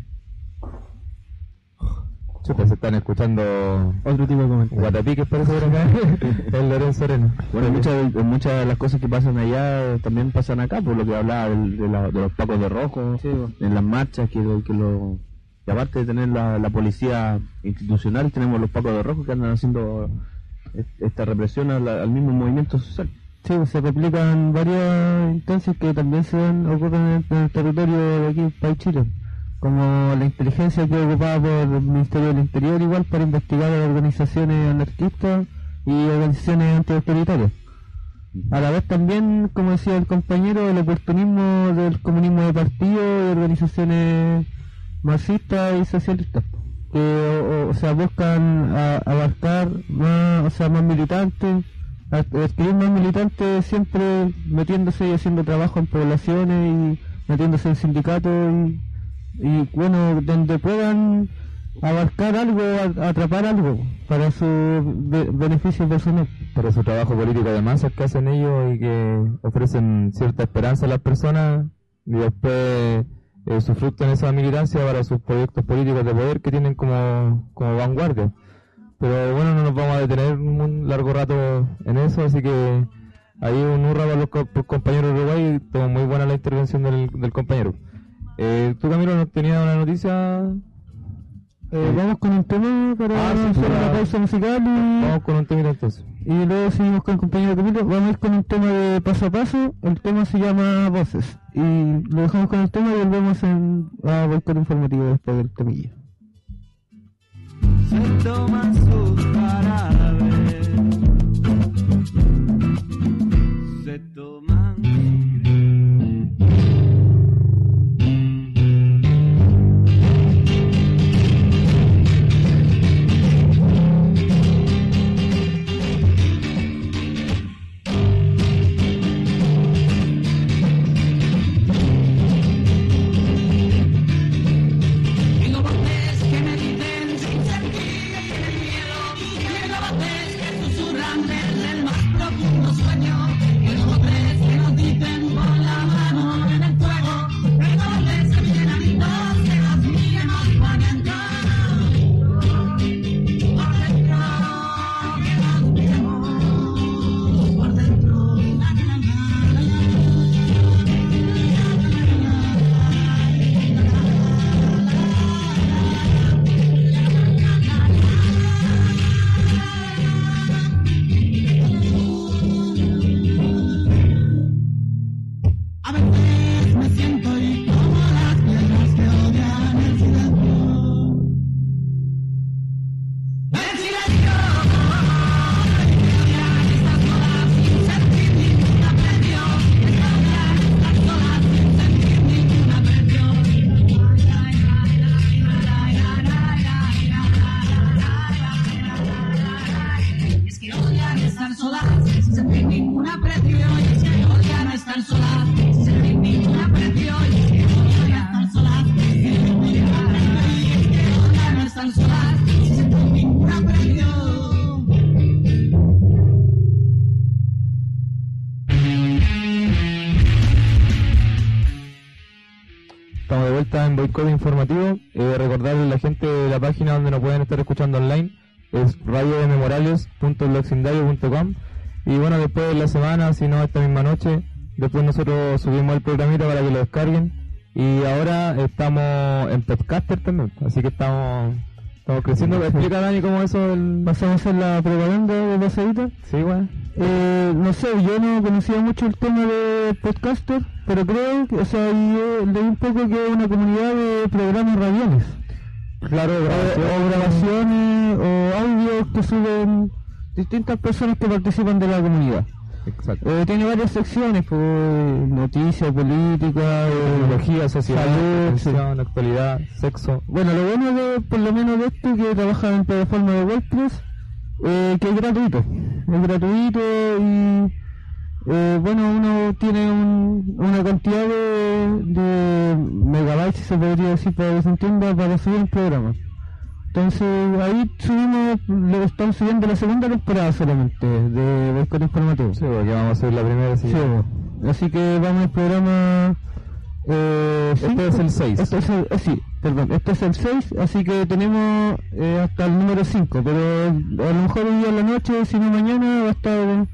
Chuta, se están escuchando otro tipo de comentarios. Guatapiques parece por acá, el Lorenzo Arena. Bueno, muchas, muchas de las cosas que pasan allá también pasan acá, por lo que hablaba de, de, la, de los pacos de rojo, sí, en las marchas, que, que lo... Y aparte de tener la, la policía institucional, tenemos los pacos de rojo que andan haciendo esta represión al, al mismo movimiento social. Sí, se replican varias instancias que también se dan, ocurren en el, en el territorio de aquí, país Chile, como la inteligencia que es ocupada por el Ministerio del Interior igual para investigar a organizaciones anarquistas y organizaciones antiautoritarias. A la vez también, como decía el compañero, el oportunismo del comunismo de partido y organizaciones marxistas y socialistas, que o, o sea buscan a, abarcar más, o sea, más militantes, adquirir más militantes, siempre metiéndose y haciendo trabajo en poblaciones y metiéndose en sindicatos y, y bueno, donde puedan abarcar algo, atrapar algo para su be beneficio personal, para su trabajo político de masas que hacen ellos y que ofrecen cierta esperanza a las personas y después Eh, su fruto en esa militancia para sus proyectos políticos de poder que tienen como, como vanguardia. Pero bueno, no nos vamos a detener un largo rato en eso, así que ahí un hurra para los, co los compañeros de Uruguay, todo muy buena la intervención del, del compañero. Eh, ¿Tú, Camilo, nos tenías una noticia? Eh, vamos con un tema para ah, sí, hacer la pausa musical y... Vamos con un tema entonces. Y luego seguimos con el compañero Camilo. Vamos a ir con un tema de paso a paso. El tema se llama Voces. Y lo dejamos con el tema y volvemos en, a boicot informativo después del temilla. Se toman sus carabes, se toman Tengo voces que me dicen sin sentido y en el miedo boicot informativo. Eh, recordarle a la gente de la página donde nos pueden estar escuchando online, es radio m morales punto blogsindario punto com. Y bueno, después de la semana, si no esta misma noche, después nosotros subimos el programita para que lo descarguen. Y ahora estamos en Podcaster también, así que estamos estamos creciendo. Explica, Dani, cómo eso del... Pasamos a hacer la propaganda de pasadita. Sí, bueno. Eh, no sé, yo no conocía mucho el tema de Podcaster, pero creo que, o sea, yo leí un poco que es una comunidad de programas radiales. Claro, O, o grabaciones o audios que suben distintas personas que participan de la comunidad. Exacto. Eh, tiene varias secciones, pues, noticias, política, eh, Tecnología, sociedad, salud, educación, sí. actualidad, sexo. Bueno, lo bueno de, por lo menos de esto, que trabaja en plataforma de WordPress, eh, que es gratuito. Es gratuito y, eh, bueno, uno tiene un, una cantidad de, de megabytes, si se podría decir, para que se entienda, para subir el programa. Entonces, ahí subimos, lo estamos subiendo la segunda temporada solamente, de Boicot Informativo. Sí, porque vamos a hacer la primera. Sí. Sí, bueno. Así que vamos al programa... Eh, Este cinco. es el seis. Este es el, eh, sí, perdón, este es el seis, así que tenemos eh, hasta el número cinco, pero a lo mejor hoy día en la noche, si no mañana, va a estar el,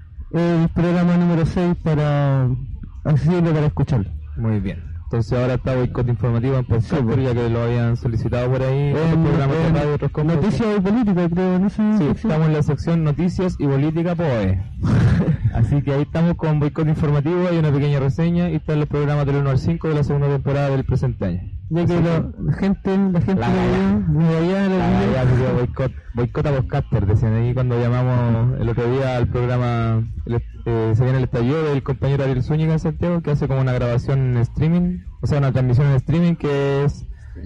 el programa número seis para accesible para escucharlo. Muy bien. Entonces ahora está Boicot Informativo en Podcaster, Sí, pues. ya que lo habían solicitado por ahí. otros En, programas de en radio, otros cosas. noticias y política, creo, en esa Sí, sección. estamos en la sección Noticias y Política P O E. Así que ahí estamos con Boicot Informativo, hay una pequeña reseña y están los programas del uno al cinco de la segunda temporada del presente año. Ya que Así lo- la gente, la gente La de galla. allá, de allá, de Ah, allá, ya, pues, boicot, boicot a Podcaster, decían ahí cuando llamamos el otro día al programa, el, eh, se viene el estallido del compañero Ariel Zúñiga en Santiago, que hace como una grabación en streaming, o sea, una transmisión en streaming que es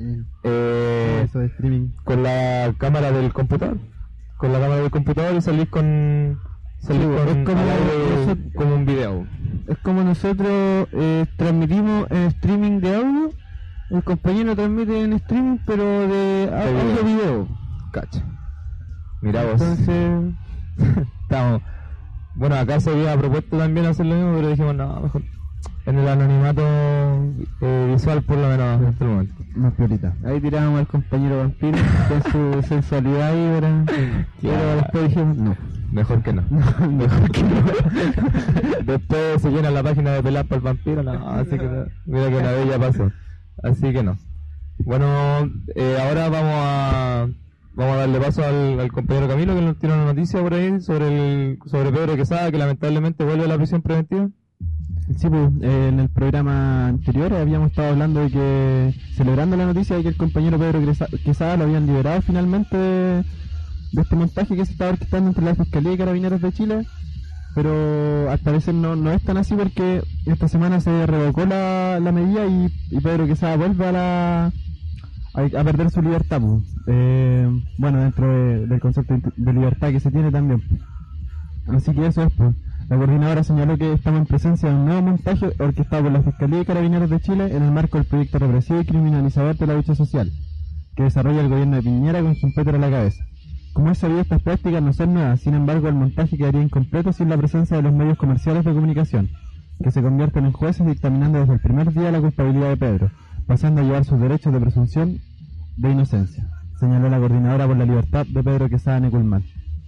eh, Eso de streaming. con la cámara del computador, con la cámara del computador y salís con, salís Sí, con es como- al aire eso- como un video. es como nosotros eh, transmitimos en streaming de audio, el compañero transmite en streaming pero de au- video. audio video. Cacha. Mira vos. Entonces, Estamos. Bueno, acá se había propuesto también hacer lo mismo, pero dijimos, no, mejor en el anonimato eh, visual, por lo menos en este momento. Más piolita. ahí tirábamos al compañero vampiro con su sensualidad y ahora, pero después dijimos, no. Mejor que no. Mejor que no. Después se llena la página de pelar para el vampiro, no, así que no. Mira que una vez ya pasó. Así que no. Bueno, eh, ahora vamos a vamos a darle paso al, al compañero Camilo, que nos tiene una noticia por ahí sobre el sobre Pedro Quesada, que lamentablemente vuelve a la prisión preventiva. Sí, pues, eh, en el programa anterior habíamos estado hablando de que, celebrando la noticia de que el compañero Pedro Cresa- Quesada lo habían liberado finalmente de, de este montaje que se estaba orquestando entre la Fiscalía y Carabineros de Chile, pero al parecer no, no es tan así porque esta semana se revocó la, la medida y, y Pedro Quesada vuelve a la a, a perder su libertad, pues. Eh, bueno, dentro de- del concepto de libertad que se tiene también. Así que eso es, pues. La coordinadora señaló que estamos en presencia de un nuevo montaje orquestado por la Fiscalía y Carabineros de Chile en el marco del proyecto represivo y criminalizador de la lucha social, que desarrolla el gobierno de Piñera con Gimpeter a la cabeza. Como es sabido, estas prácticas no son nuevas, sin embargo el montaje quedaría incompleto sin la presencia de los medios comerciales de comunicación, que se convierten en jueces dictaminando desde el primer día la culpabilidad de Pedro, pasando a llevar sus derechos de presunción de inocencia, señaló la coordinadora por la libertad de Pedro Quesada Neculman.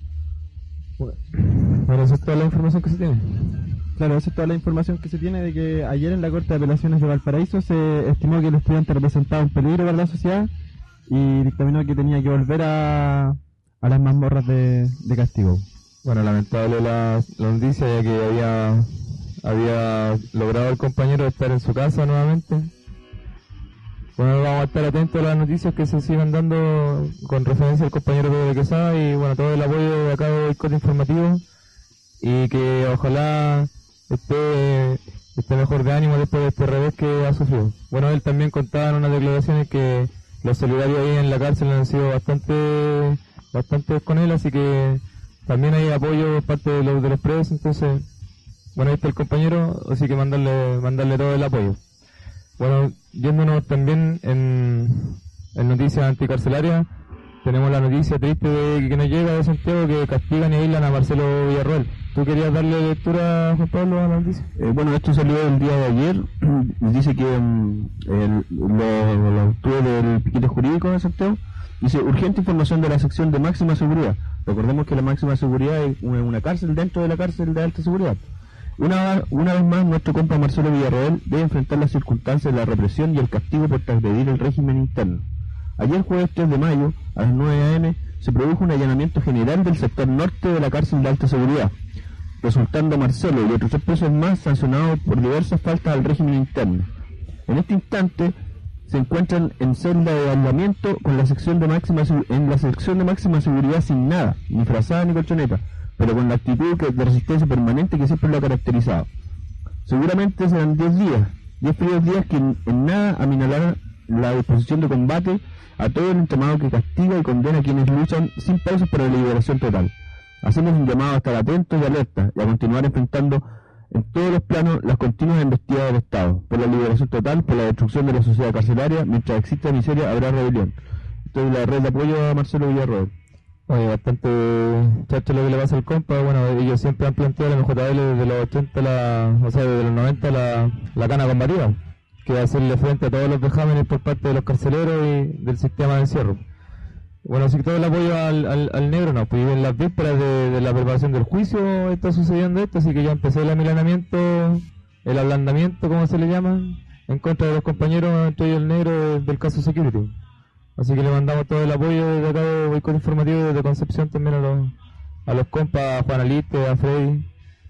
Bueno, esa es toda la información que se tiene. Claro, esa es toda la información que se tiene de que ayer en la Corte de Apelaciones de Valparaíso se estimó que el estudiante representaba un peligro para la sociedad y dictaminó que tenía que volver a, a las mazmorras de, de castigo. Bueno, lamentable la, la noticia, ya que había había logrado el compañero estar en su casa nuevamente. Bueno, vamos a estar atentos a las noticias que se sigan dando con referencia al compañero Pedro Quesada y bueno, todo el apoyo de acá de Boicot Informativo y que ojalá esté, esté mejor de ánimo después de este revés que ha sufrido. Bueno, él también contaba en unas declaraciones que los solidarios ahí en la cárcel han sido bastante bastante con él, así que también hay apoyo por parte de los, de los presos, entonces bueno, ahí está el compañero, así que mandarle mandarle todo el apoyo. Bueno, yéndonos también en, en noticias anticarcelarias, tenemos la noticia triste de que nos llega de Santiago que castigan y aíslan a Marcelo Villarroel. ¿Tú querías darle lectura, Juan Pablo, a la noticia? Eh, bueno, esto salió el día de ayer. Dice que um, el, lo, lo obtuvo del piquete jurídico de Santiago. Dice, urgente información de la sección de máxima seguridad. Recordemos que la máxima seguridad es una, una cárcel dentro de la cárcel de alta seguridad. Una, una vez más, nuestro compa Marcelo Villarroel debe enfrentar las circunstancias de la represión y el castigo por transgredir el régimen interno. Ayer jueves tres de mayo, a las nueve a eme, se produjo un allanamiento general del sector norte de la cárcel de alta seguridad, resultando Marcelo y otros tres presos más sancionados por diversas faltas al régimen interno. En este instante se encuentran en celda de aislamiento con la sección de máxima en la sección de máxima seguridad sin nada, ni frazada ni colchoneta, pero con la actitud de resistencia permanente que siempre lo ha caracterizado. Seguramente serán diez días, diez fríos días que en, en nada aminorarán la disposición de combate a todo el entramado que castiga y condena a quienes luchan sin pausas por la liberación total. Hacemos un llamado a estar atentos y alertas y a continuar enfrentando en todos los planos las continuas embestidas del Estado, por la liberación total, por la destrucción de la sociedad carcelaria. Mientras exista miseria habrá rebelión. Esto es la red de apoyo a Marcelo Villarroel. Oye, bastante chacho lo que le pasa al compa. Bueno, ellos siempre han planteado la M J L desde los ochenta, la, o sea, desde los noventa la, la cana combativa, que va a hacerle frente a todos los vejámenes por parte de los carceleros y del sistema de encierro. Bueno, así que todo el apoyo al, al, al negro, no, pues en las vísperas de, de la preparación del juicio está sucediendo esto, así que ya empezó el amilanamiento, el ablandamiento, como se le llama, en contra de los compañeros, entre ellos el negro, del caso Security. Así que le mandamos todo el apoyo desde acá de Boicot Informativo, desde Concepción también a los, a los compas, a Juan Aliste, a Freddy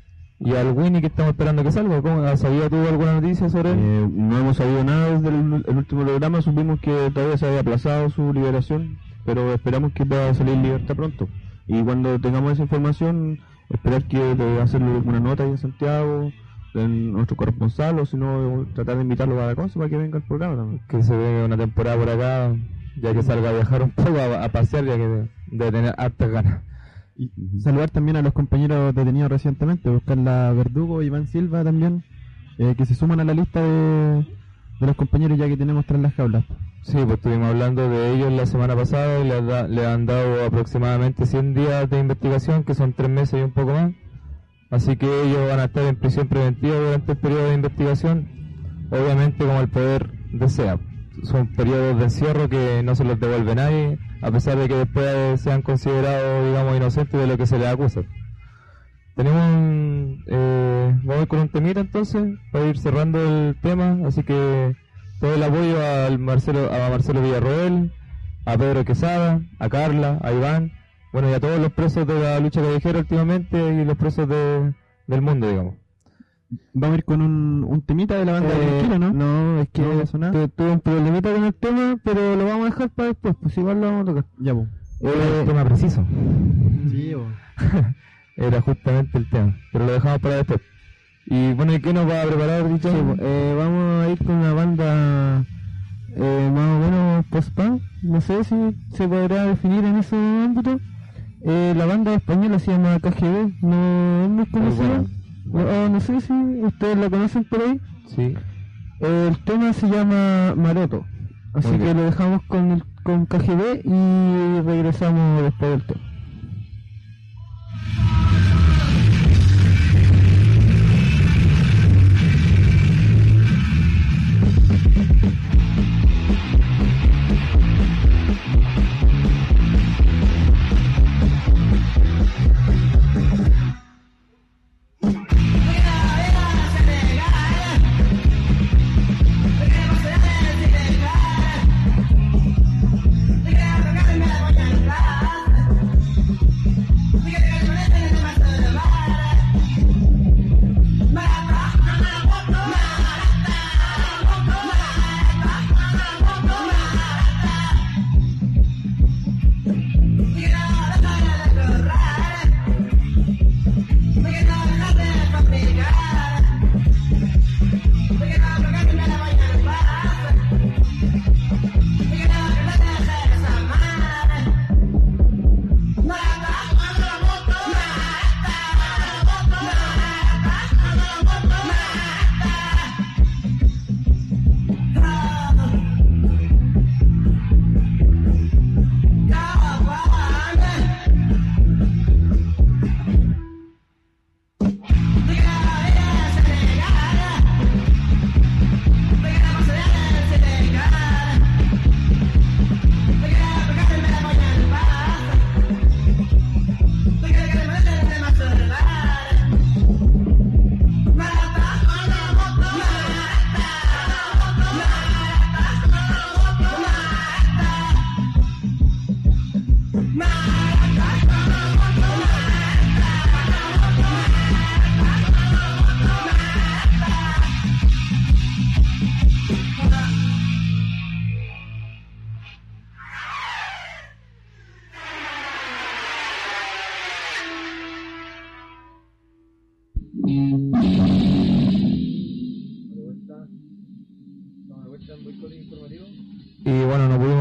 y al Winnie, que estamos esperando que salga. ¿Cómo? ¿Has sabido tú alguna noticia sobre él? Eh, no hemos sabido nada desde el, el último programa, supimos que todavía se había aplazado su liberación, pero esperamos que pueda salir en libertad pronto. Y cuando tengamos esa información, esperar que de hacerle una nota ahí en Santiago, en nuestro corresponsal, o si no, tratar de invitarlo a la cosa para que venga al programa también. Que se venga una temporada por acá, ya que salga a viajar un poco, a, a pasear, ya que debe de tener hartas ganas. Y saludar también a los compañeros detenidos recientemente, Buscarla Verdugo, Iván Silva también, eh, que se suman a la lista de, de los compañeros ya que tenemos tras las jaulas. Sí, pues estuvimos hablando de ellos la semana pasada y le, da, le han dado aproximadamente cien días de investigación, que son tres meses y un poco más. Así que ellos van a estar en prisión preventiva durante el periodo de investigación, obviamente como el poder desea. Son periodos de encierro que no se los devuelve nadie, a pesar de que después sean considerados, digamos, inocentes de lo que se les acusa. Tenemos un, eh, vamos a ir con un temita entonces, para ir cerrando el tema, así que todo el apoyo al Marcelo, a Marcelo Villarroel, a Pedro Quesada, a Carla, a Iván, bueno, y a todos los presos de la lucha callejera últimamente y los presos de, del mundo, digamos. Vamos a ir con un, un temita de la banda Eh, de Tranquilo, ¿no? No, es que ¿No pasó nada? tu- tuve un problemita con el tema, pero lo vamos a dejar para después, pues igual lo vamos a tocar. Ya, pues. Era Eh, el tema preciso. Sí, po. Era justamente el tema, pero lo dejamos para después. Y bueno, ¿y qué nos va a preparar, Richard? Sí, pues, eh, vamos a ir con una banda eh, más o menos post-punk, no sé si se podrá definir en ese ámbito. Eh, la banda española se llama K G B, no es muy conocida. No, oh, no sé si ustedes la conocen por ahí. Sí. Eh, el tema se llama Maroto, así Muy que bien. lo dejamos con, el, con K G B y regresamos después del tema. Thank you.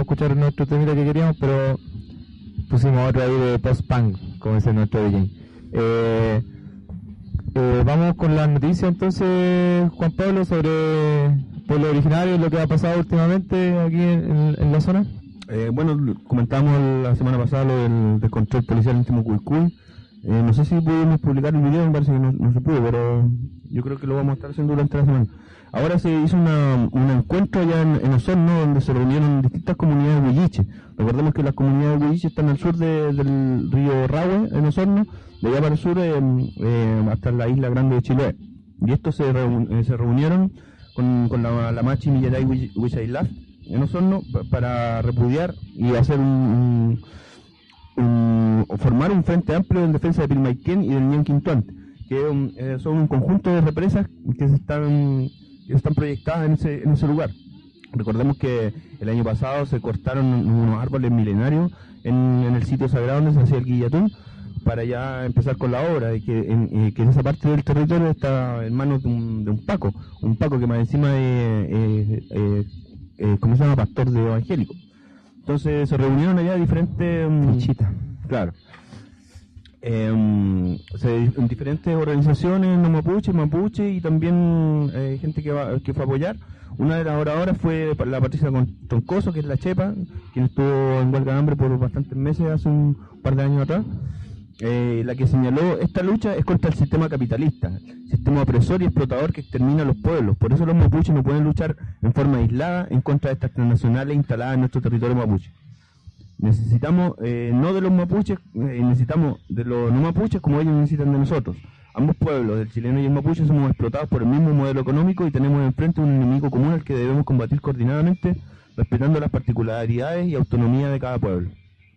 escuchar nuestro temita que queríamos, pero pusimos otro ahí de post-punk, como dice nuestro D J. Eh, eh, vamos con las noticias entonces, Juan Pablo, sobre pueblo originario, lo que ha pasado últimamente aquí en, en, en la zona. Eh, bueno, comentamos la semana pasada lo del, del control policial en Timucuicún. Eh, no sé si pudimos publicar el video, me parece que no, no se pudo, pero yo creo que lo vamos a estar haciendo durante la semana. Ahora se hizo una, un encuentro allá en, en Osorno, donde se reunieron distintas comunidades huilliche. Recordemos que las comunidades huilliche están al sur de, del río Rahue, en Osorno, de allá para el sur eh, eh, hasta la isla grande de Chiloé. Y estos se, reun, eh, se reunieron con, con la, la Machi Millaray Huichailaf en Osorno para repudiar y hacer un, un, un formar un frente amplio en defensa de Pilmaiquén y del Ñanquintuante, que um, eh, son un conjunto de represas que se están que están proyectadas en ese, en ese lugar. Recordemos que el año pasado se cortaron unos árboles milenarios en, en el sitio sagrado donde se hacía el guillatún, para ya empezar con la obra, y que en, eh, que en esa parte del territorio está en manos de un, de un Paco, un Paco que más encima es, eh, eh, eh, ¿cómo se llama? Pastor de evangélico. Entonces se reunieron allá diferentes... Um, claro. Eh, se, en diferentes organizaciones no mapuche, mapuche y también eh, gente que, va, que fue a apoyar. Una de las oradoras fue la Patricia Troncoso, que es la Chepa, quien estuvo en huelga de hambre por bastantes meses hace un par de años atrás. Eh, la que señaló esta lucha es contra el sistema capitalista, sistema opresor y explotador que extermina a los pueblos. Por eso los mapuches no pueden luchar en forma aislada en contra de estas transnacionales instaladas en nuestro territorio mapuche. Necesitamos eh, no de los mapuches, eh, necesitamos de los no mapuches como ellos necesitan de nosotros. Ambos pueblos, el chileno y el mapuche, somos explotados por el mismo modelo económico y tenemos enfrente un enemigo común al que debemos combatir coordinadamente, respetando las particularidades y autonomía de cada pueblo.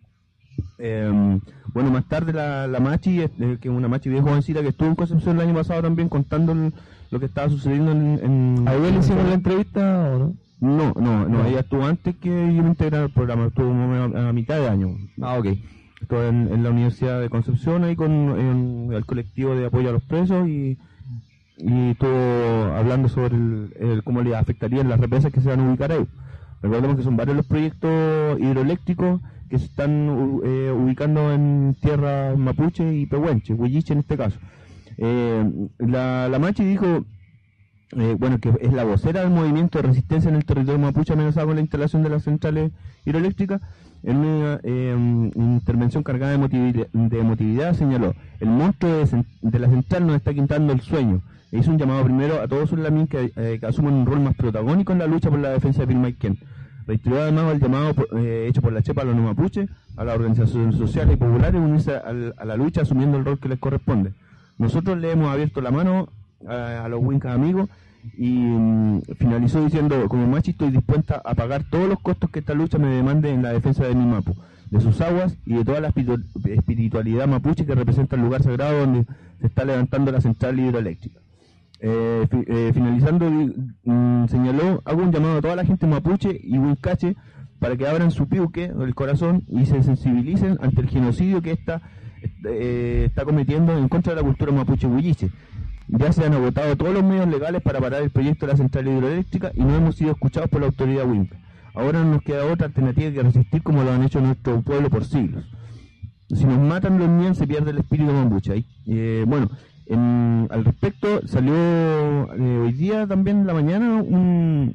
Eh, bueno, más tarde la, la Machi, eh, que es una Machi bien jovencita que estuvo en Concepción el año pasado también contando el, lo que estaba sucediendo en... en ¿A ella le hicimos la entrevista o no? No, no, no, ella estuvo antes que yo me integrara al programa, estuvo a, a mitad de año. Ah, ok. Estuvo en, en la Universidad de Concepción, ahí con en, el colectivo de apoyo a los presos, y, y estuvo hablando sobre el, el, cómo le afectarían las represas que se van a ubicar ahí. Recordemos que son varios los proyectos hidroeléctricos que se están eh, ubicando en tierra mapuche y pehuenche, huilliche en este caso. Eh, la, la Machi dijo... Eh, bueno, que es la vocera del movimiento de resistencia en el territorio mapuche amenazado con la instalación de las centrales hidroeléctricas. En una eh, intervención cargada de emotividad, de emotividad señaló: el monstruo de, de la central nos está quitando el sueño. E hizo un llamado primero a todos sus lamín que, eh, que asuman un rol más protagónico en la lucha por la defensa de Pilmaiquén. Reiteró además el llamado eh, hecho por la Chepa a los no mapuches, a las organizaciones sociales y populares, unirse a, a la lucha asumiendo el rol que les corresponde. Nosotros le hemos abierto la mano a, a los Wincas amigos, y um, finalizó diciendo: como Machi estoy dispuesta a pagar todos los costos que esta lucha me demande en la defensa de mi mapu, de sus aguas y de toda la espiritualidad mapuche que representa el lugar sagrado donde se está levantando la central hidroeléctrica. Eh, fi, eh, finalizando, um, señaló: hago un llamado a toda la gente mapuche y wincache para que abran su piuque, el corazón, y se sensibilicen ante el genocidio que esta eh, está cometiendo en contra de la cultura mapuche huilliche. Ya se han agotado todos los medios legales para parar el proyecto de la central hidroeléctrica y no hemos sido escuchados por la autoridad Winca. Ahora no nos queda otra alternativa que resistir como lo han hecho nuestro pueblo por siglos. Si nos matan los ñan se pierde el espíritu mapuche. Eh, bueno, en, al respecto salió eh, hoy día también en la mañana un...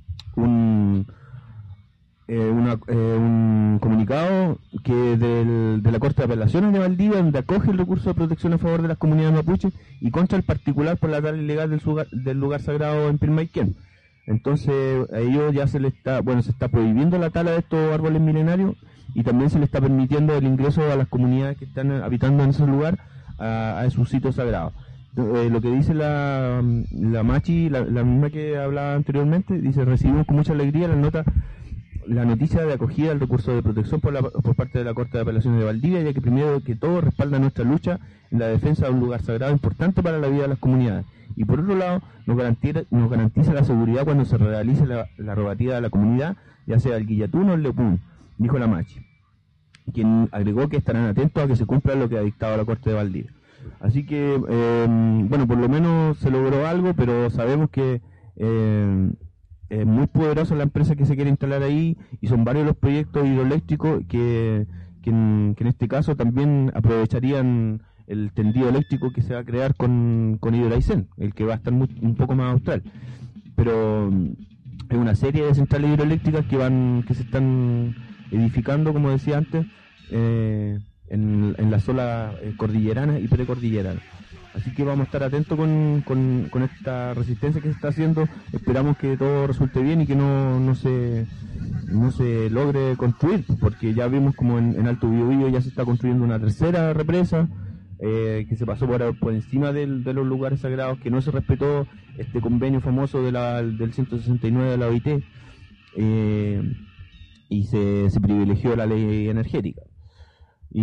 un Eh, una, eh, un comunicado que del, de la Corte de Apelaciones de Valdivia, donde acoge el recurso de protección a favor de las comunidades mapuches y contra el particular por la tala ilegal del, sugar, del lugar sagrado en Pilmaiquén. Entonces a ellos ya se le está, bueno, se está prohibiendo la tala de estos árboles milenarios y también se le está permitiendo el ingreso a las comunidades que están habitando en ese lugar a, a sus sitios sagrados. Eh, lo que dice la, la Machi, la, la misma que hablaba anteriormente, dice: recibimos con mucha alegría la nota la noticia de acogida del recurso de protección por, la, por parte de la Corte de Apelaciones de Valdivia, ya que primero que todo respalda nuestra lucha en la defensa de un lugar sagrado importante para la vida de las comunidades, y por otro lado nos garantiza, nos garantiza la seguridad cuando se realice la, la rogativa de la comunidad, ya sea el guillatún o el lepún, dijo la Machi, quien agregó que estarán atentos a que se cumpla lo que ha dictado la Corte de Valdivia. Así que, eh, bueno, por lo menos se logró algo, pero sabemos que eh, es muy poderosa la empresa que se quiere instalar ahí, y son varios los proyectos hidroeléctricos que, que, en, que en este caso también aprovecharían el tendido eléctrico que se va a crear con, con Hidroaicén, el que va a estar muy, un poco más austral. Pero es una serie de centrales hidroeléctricas que van que se están edificando, como decía antes, eh, en, en la zona eh, cordillerana y precordillerana. Así que vamos a estar atentos con, con, con esta resistencia que se está haciendo. Esperamos que todo resulte bien y que no, no se no se logre construir, porque ya vimos como en, en Alto Biobío ya se está construyendo una tercera represa, eh, que se pasó por, por encima del, de los lugares sagrados, que no se respetó este convenio famoso de la, del ciento sesenta y nueve de la O I T, eh, y se, se privilegió la ley energética. Y,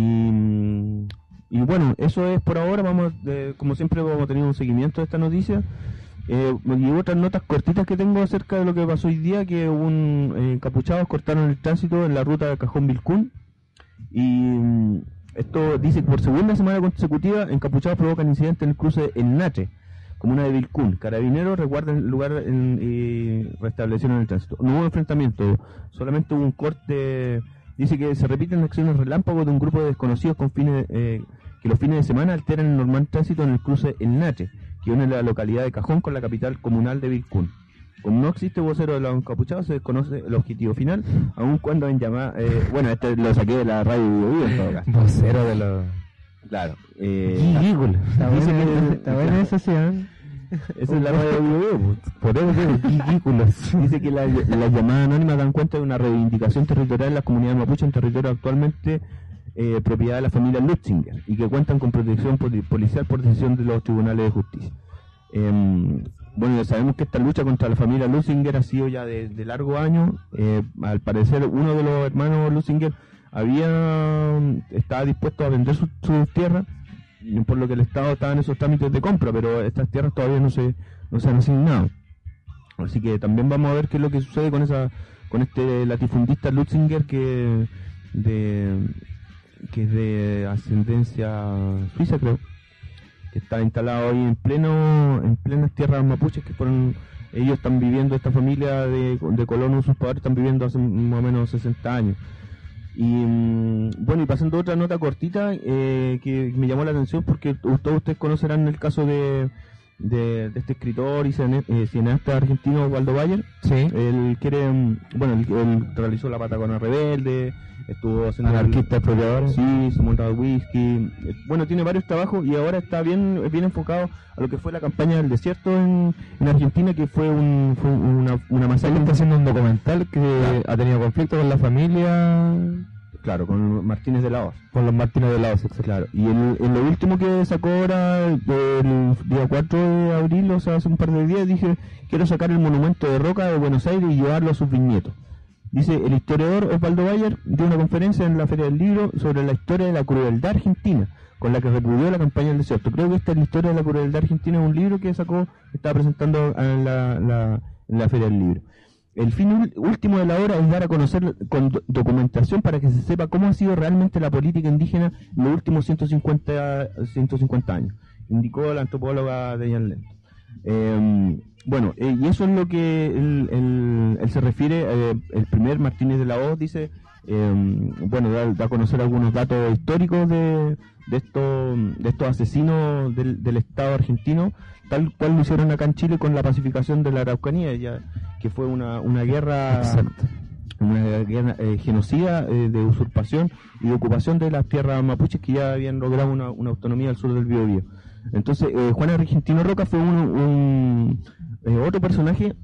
y bueno, eso es por ahora. Vamos, eh, como siempre vamos a tener un seguimiento de esta noticia. Eh, y otras notas cortitas que tengo acerca de lo que pasó hoy día, que un eh, encapuchados cortaron el tránsito en la ruta de Cajón-Vilcún, y esto dice que por segunda semana consecutiva encapuchados provocan incidentes en el cruce en Nache, comuna de Vilcún. Carabineros resguardan el lugar en, y restablecieron el tránsito. No hubo enfrentamiento, solamente hubo un corte. Dice que se repiten acciones relámpagos de un grupo de desconocidos con fines eh, que los fines de semana alteran el normal tránsito en el cruce El Nache, que une la localidad de Cajón con la capital comunal de Vilcún. Como no existe vocero de los encapuchados, se desconoce el objetivo final, aun cuando en llamada... Eh, bueno, este lo saqué de la radio Biobío en todo caso. Vocero de los... Claro. Eh, Ridículo. Está dice buena, que- está buena esa, sí, ¿eh? Esa es la radio Biobío, por eso digo, ridículos. Dice que la- las llamadas anónimas dan cuenta de una reivindicación territorial en la comunidad mapuche, en territorio actualmente eh, propiedad de la familia Lutzinger, y que cuentan con protección poli- policial por decisión de los tribunales de justicia. Eh, bueno, ya sabemos que esta lucha contra la familia Lutzinger ha sido ya de, de largo año. Eh, al parecer uno de los hermanos Lutzinger había estaba dispuesto a vender sus su tierras, por lo que el Estado estaba en esos trámites de compra, pero estas tierras todavía no se no se han asignado. Así que también vamos a ver qué es lo que sucede con esa con este latifundista Lutzinger que de que es de ascendencia suiza, creo, que está instalado hoy en pleno en plenas tierras mapuches, que fueron ellos están viviendo, esta familia de, de colonos, sus padres están viviendo hace más o menos sesenta años. Y mm, bueno, y pasando a otra nota cortita eh, que me llamó la atención, porque todos ustedes conocerán el caso de, de, de este escritor y cine- eh, cineasta argentino Waldo Bayer. Sí. Él quiere, mm, bueno, él, él realizó La Patagonia Rebelde, estuvo haciendo Anarquista explorador. sí, su monta de whisky, eh, bueno, tiene varios trabajos y ahora está bien bien enfocado a lo que fue la campaña del desierto en, en Argentina, que fue, un, fue una, una Él masacre. está haciendo un documental que Claro. ha tenido conflicto con la familia, Claro, con Martínez de la Hoz. con los Martínez de la Hoz, etcétera. Claro, y el, el- lo último que sacó ahora, el día cuatro de abril, o sea, hace un par de días, dije, quiero sacar el monumento de roca de Buenos Aires y llevarlo a sus bisnietos. Dice, el historiador Osvaldo Bayer dio una conferencia en la Feria del Libro sobre la historia de la crueldad argentina, con la que repudió la campaña del desierto. Creo que esta es la historia de la crueldad argentina, es un libro que sacó, estaba presentando en la, la, en la Feria del Libro. El fin ul- último de la obra es dar a conocer con do- documentación para que se sepa cómo ha sido realmente la política indígena en los últimos ciento cincuenta, ciento cincuenta años, indicó la antropóloga Deyan Lento. Eh, bueno, eh, y eso es lo que él, él- él se refiere. Eh, el primer Martínez de la Hoz dice, eh, bueno, da, da a conocer algunos datos históricos de, de, estos, de estos asesinos del, del Estado argentino, tal cual lo hicieron acá en Chile con la pacificación de la Araucanía, ya, que fue una, una guerra, Exacto. una guerra eh, genocida, eh, de usurpación y de ocupación de las tierras mapuches, que ya habían logrado una, una autonomía al sur del Biobío. Entonces, eh, Juan Argentino Roca fue un, un eh, otro personaje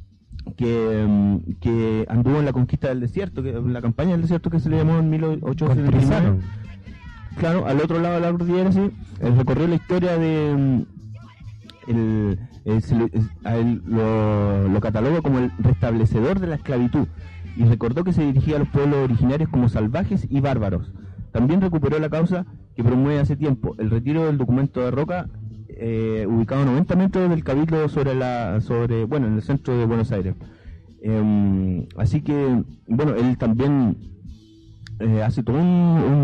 que, mm, que anduvo en la conquista del desierto, que en la campaña del desierto que se le llamó en mil ochocientos setenta y nueve. Claro, al otro lado de la cordillera, sí, él recorrió la historia de... mm, el, el- se le- es- a él lo, lo catalogó como el restablecedor de la esclavitud, y recordó que se dirigía a los pueblos originarios como salvajes y bárbaros. También recuperó la causa que promueve hace tiempo, el retiro del documento de Roca, eh, ubicado a noventa metros del Cabildo sobre la sobre bueno en el centro de Buenos Aires. Em, así que, bueno, él también eh, hace todo un,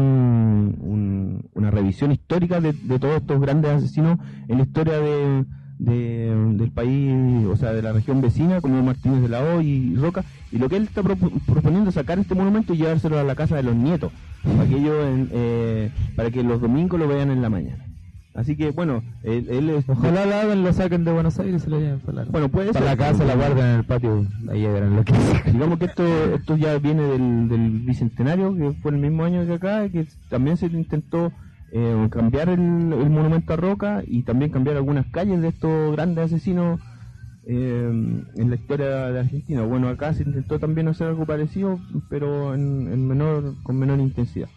un- un- una revisión histórica de, de todos estos grandes asesinos en la historia de, de, del país, o sea, de la región vecina, como Martínez de la O y Roca, y lo que él está propo- proponiendo es sacar este monumento y llevárselo a la casa de los nietos, para que ellos, en, eh, para que los domingos lo vean en la mañana. Así que, bueno, él, él es... Ojalá la hagan, lo saquen de Buenos Aires y se lo lleven para la, Bueno, puede para ser. la casa, la guarden en el patio, ahí verán lo que es. Digamos que esto esto ya viene del, del bicentenario, que fue el mismo año que acá, que también se intentó eh, cambiar el, el monumento a Roca y también cambiar algunas calles de estos grandes asesinos eh, en la historia de Argentina. Bueno, acá se intentó también hacer algo parecido, pero en, en menor con menor intensidad.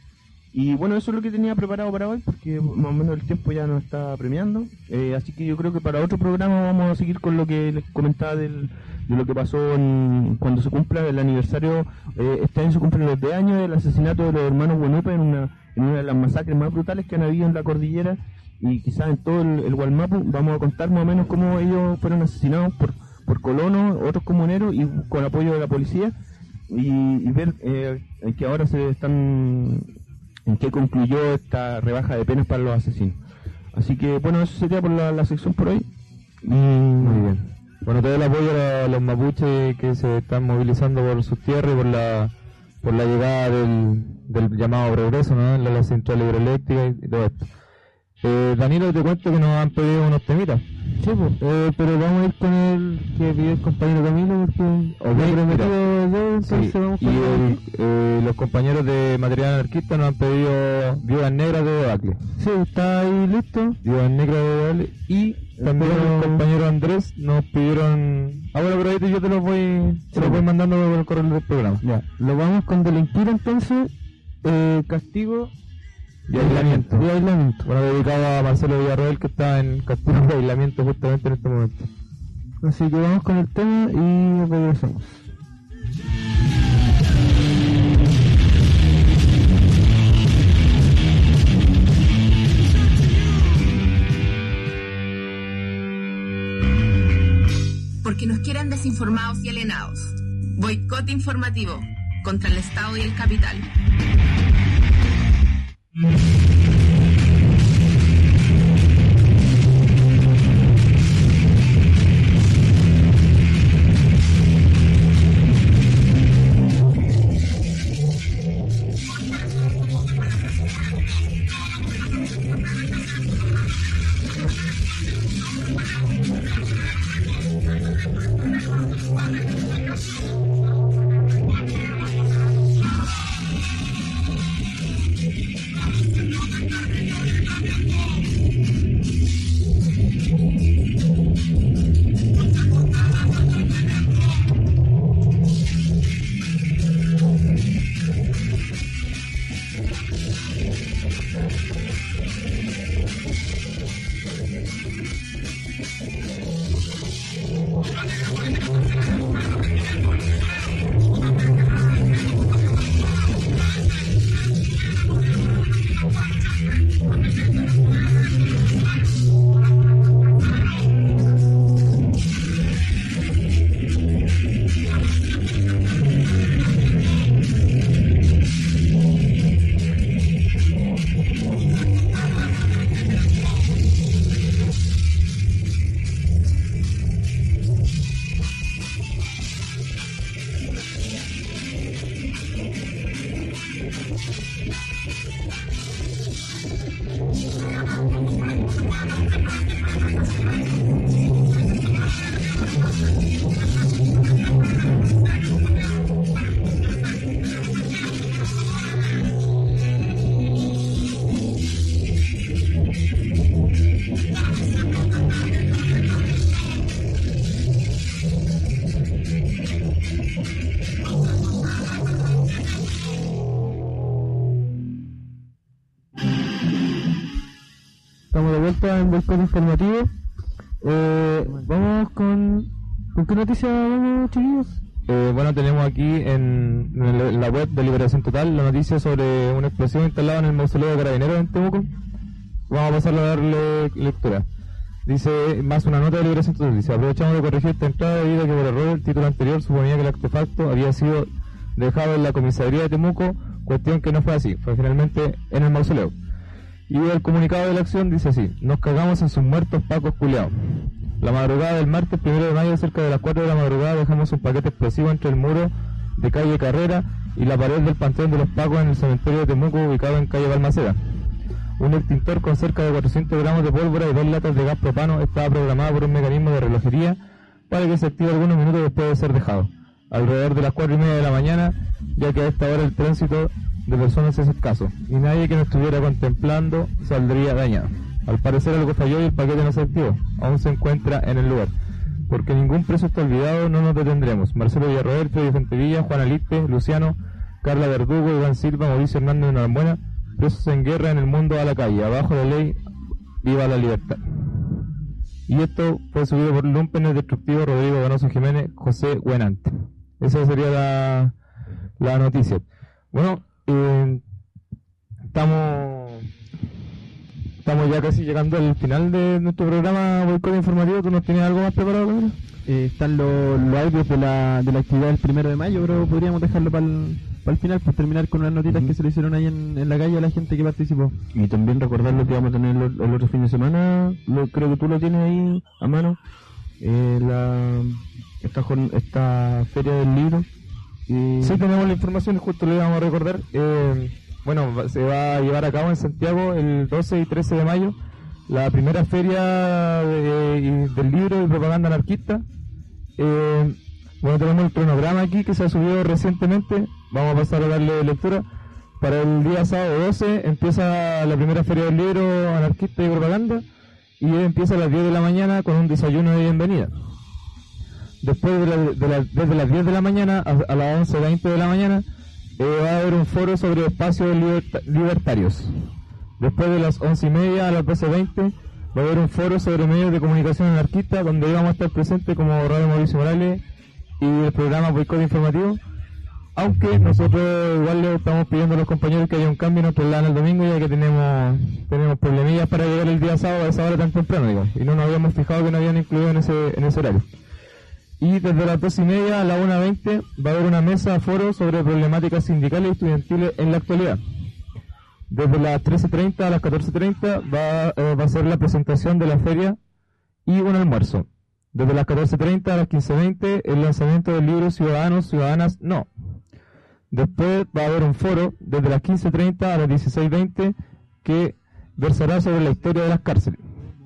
Y bueno, eso es lo que tenía preparado para hoy, porque más o menos el tiempo ya nos está premiando. Eh, así que yo creo que para otro programa vamos a seguir con lo que les comentaba del, de lo que pasó en, cuando se cumpla el aniversario. Eh, este año se cumplen los diez años del asesinato de los hermanos Buenupe en una, en una de las masacres más brutales que han habido en la cordillera y quizás en todo el, el Gualmapu. Vamos a contar más o menos cómo ellos fueron asesinados por, por colonos, otros comuneros y con apoyo de la policía, y, y ver eh, que ahora se están... en qué concluyó esta rebaja de penas para los asesinos. Así que, bueno, eso sería por la, la sección por hoy. Y... Muy bien. Bueno, todo el apoyo a los mapuches que se están movilizando por sus tierras y por la por la llegada del, del llamado progreso, ¿no? En la, la central hidroeléctrica y, y todo esto. Eh, Danilo, te cuento que nos han pedido unos temitas. Sí, pues, eh, pero vamos a ir con el que pidió el compañero Camilo, porque Ok, me he prometido mira. yo, entonces Sí, vamos y con el... el, eh, los compañeros de Material Anarquista nos han pedido Viudas Negras de Debacle. Sí, está ahí listo. Viudas Negras de Debacle. Y también Pero- el compañero Andrés nos pidieron... Ah, bueno, pero ahí yo te los voy, te los voy mandando por el correo del programa. Ya, lo vamos con delinquir entonces, eh, castigo Y aislamiento. y aislamiento. Bueno, dedicado a Marcelo Villarreal, que está en castigo de aislamiento justamente en este momento. Así que vamos con el tema y regresamos. Porque nos quieren desinformados y alienados. Boicot informativo contra el Estado y el capital. Estamos de vuelta en Boicot Informativo. Eh, vamos con... ¿Con qué noticia vamos, chiquillos? Eh, bueno, tenemos aquí en, en la- en la web de Liberación Total la noticia sobre una explosión instalada en el mausoleo de Carabineros en Temuco. Vamos a pasarlo a darle lectura. Dice, más una nota de Liberación Total. Dice, aprovechamos de corregir esta entrada debido a que por error el título anterior suponía que el artefacto había sido dejado en la comisaría de Temuco, cuestión que no fue así, fue finalmente en el mausoleo. Y el comunicado de la acción dice así: nos cagamos en sus muertos pacos culiados. La madrugada del martes primero de mayo, cerca de las cuatro de la madrugada, dejamos un paquete explosivo entre el muro de calle Carrera y la pared del panteón de los pacos en el cementerio de Temuco, ubicado en calle Balmaceda. Un extintor con cerca de cuatrocientos gramos de pólvora y dos latas de gas propano estaba programado por un mecanismo de relojería para que se active algunos minutos después de ser dejado, alrededor de las cuatro y media de la mañana, ya que a esta hora el tránsito de personas es escaso, y nadie que no estuviera contemplando saldría dañado. Al parecer algo falló y el paquete no se activó, aún se encuentra en el lugar. Porque ningún preso está olvidado, no nos detendremos. Marcelo Villarroel, Freddy Fuentevilla, Juan Aliste, Luciano, Carla Verdugo, Iván Silva, Mauricio Hernández de Norambuena, presos en guerra en el mundo a la calle, abajo la ley, viva la libertad. Y esto fue subido por Lumpenes Destructivo, Rodrigo Ganoso Jiménez, José Buenante. Esa sería la, la noticia. Bueno, eh, estamos estamos ya casi llegando al final de nuestro programa Boicot Informativo. ¿Tú nos tienes algo más preparado, Camilo? Eh, están los, los audios de la, de la actividad del primero de mayo, pero podríamos dejarlo para el final, pues terminar con unas notitas uh-huh. que se le hicieron ahí en, en la calle a la gente que participó. Y también recordar lo que vamos a tener el, el otro fin de semana, lo, creo que tú lo tienes ahí a mano, eh, la esta, esta feria del libro. Y... sí, tenemos la información, justo le vamos a recordar. Eh, bueno, se va a llevar a cabo en Santiago el doce y trece de mayo la primera feria de, del libro y propaganda anarquista. Eh, bueno, tenemos el cronograma aquí que se ha subido recientemente. Vamos a pasar a darle lectura. Para el día sábado doce empieza la primera feria del libro anarquista y propaganda, y empieza a las diez de la mañana con un desayuno de bienvenida. Después de, la, de la, desde las diez de la mañana a, a las once veinte de la mañana eh, va a haber un foro sobre espacios liberta, libertarios. Después de las once y media a las doce veinte va a haber un foro sobre medios de comunicación anarquista, donde íbamos a estar presentes como Radio Mauricio Morales y el programa Boicot Informativo. Aunque nosotros igual le estamos pidiendo a los compañeros que haya un cambio en nuestro plan el domingo, ya que tenemos tenemos problemillas para llegar el día sábado a esa hora tan temprano, digo, y no nos habíamos fijado que nos habían incluido en ese en ese horario. Y desde las dos y media a la una veinte va a haber una mesa de foro sobre problemáticas sindicales y estudiantiles en la actualidad. Desde las trece treinta a las catorce treinta va, eh, va a ser la presentación de la feria y un almuerzo. Desde las catorce treinta a las quince veinte el lanzamiento del libro Ciudadanos, Ciudadanas, No. Después va a haber un foro desde las quince treinta a las dieciséis veinte que versará sobre la historia de las cárceles.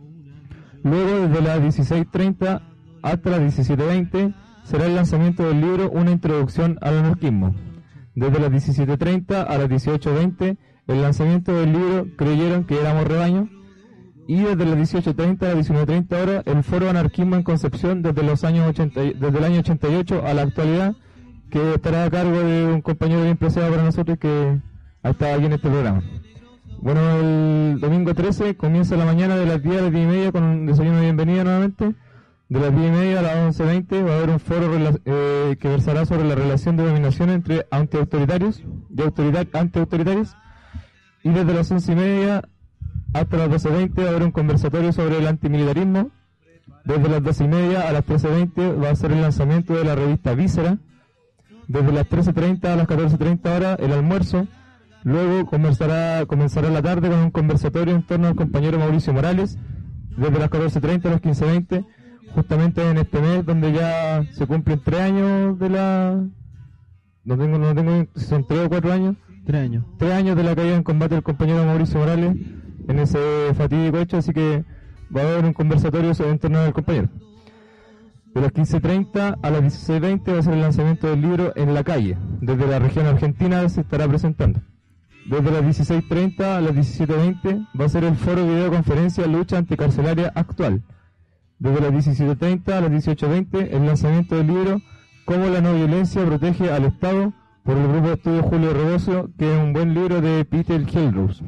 Luego desde las dieciséis treinta hasta las diecisiete veinte será el lanzamiento del libro Una introducción al anarquismo. Desde las diecisiete treinta a las dieciocho veinte el lanzamiento del libro Creyeron que éramos rebaño. Y desde las dieciocho treinta a las diecinueve treinta horas el foro Anarquismo en Concepción desde los años ochenta, desde el año ochenta y ocho a la actualidad, que estará a cargo de un compañero bien preciado para nosotros que ha estado aquí en este programa. Bueno, el domingo trece comienza la mañana de las diez a las diez y media con un desayuno de bienvenida nuevamente. De las diez y media a las once veinte va a haber un foro eh, que versará sobre la relación de dominación entre antiautoritarios y autoridad, antiautoritarios. Y desde las once y media hasta las doce veinte va a haber un conversatorio sobre el antimilitarismo. Desde las doce y media a las trece veinte va a ser el lanzamiento de la revista Víscera. Desde las trece treinta a las catorce treinta horas el almuerzo. Luego comenzará, comenzará la tarde con un conversatorio en torno al compañero Mauricio Morales. Desde las catorce treinta a las quince veinte, justamente en este mes donde ya se cumplen tres años de la... No tengo, no tengo, son tres o cuatro años. Tres años. Tres años de la caída en combate del compañero Mauricio Morales en ese fatídico hecho, así que va a haber un conversatorio sobre en torno al compañero. De las quince treinta a las dieciséis veinte va a ser el lanzamiento del libro En la calle. Desde la región argentina se estará presentando. Desde las dieciséis treinta a las diecisiete veinte va a ser el foro videoconferencia Lucha Anticarcelaria Actual. Desde las diecisiete treinta a las dieciocho veinte el lanzamiento del libro Cómo la no violencia protege al Estado, por el grupo de estudio Julio Rebocio, que es un buen libro de Peter Hellrus.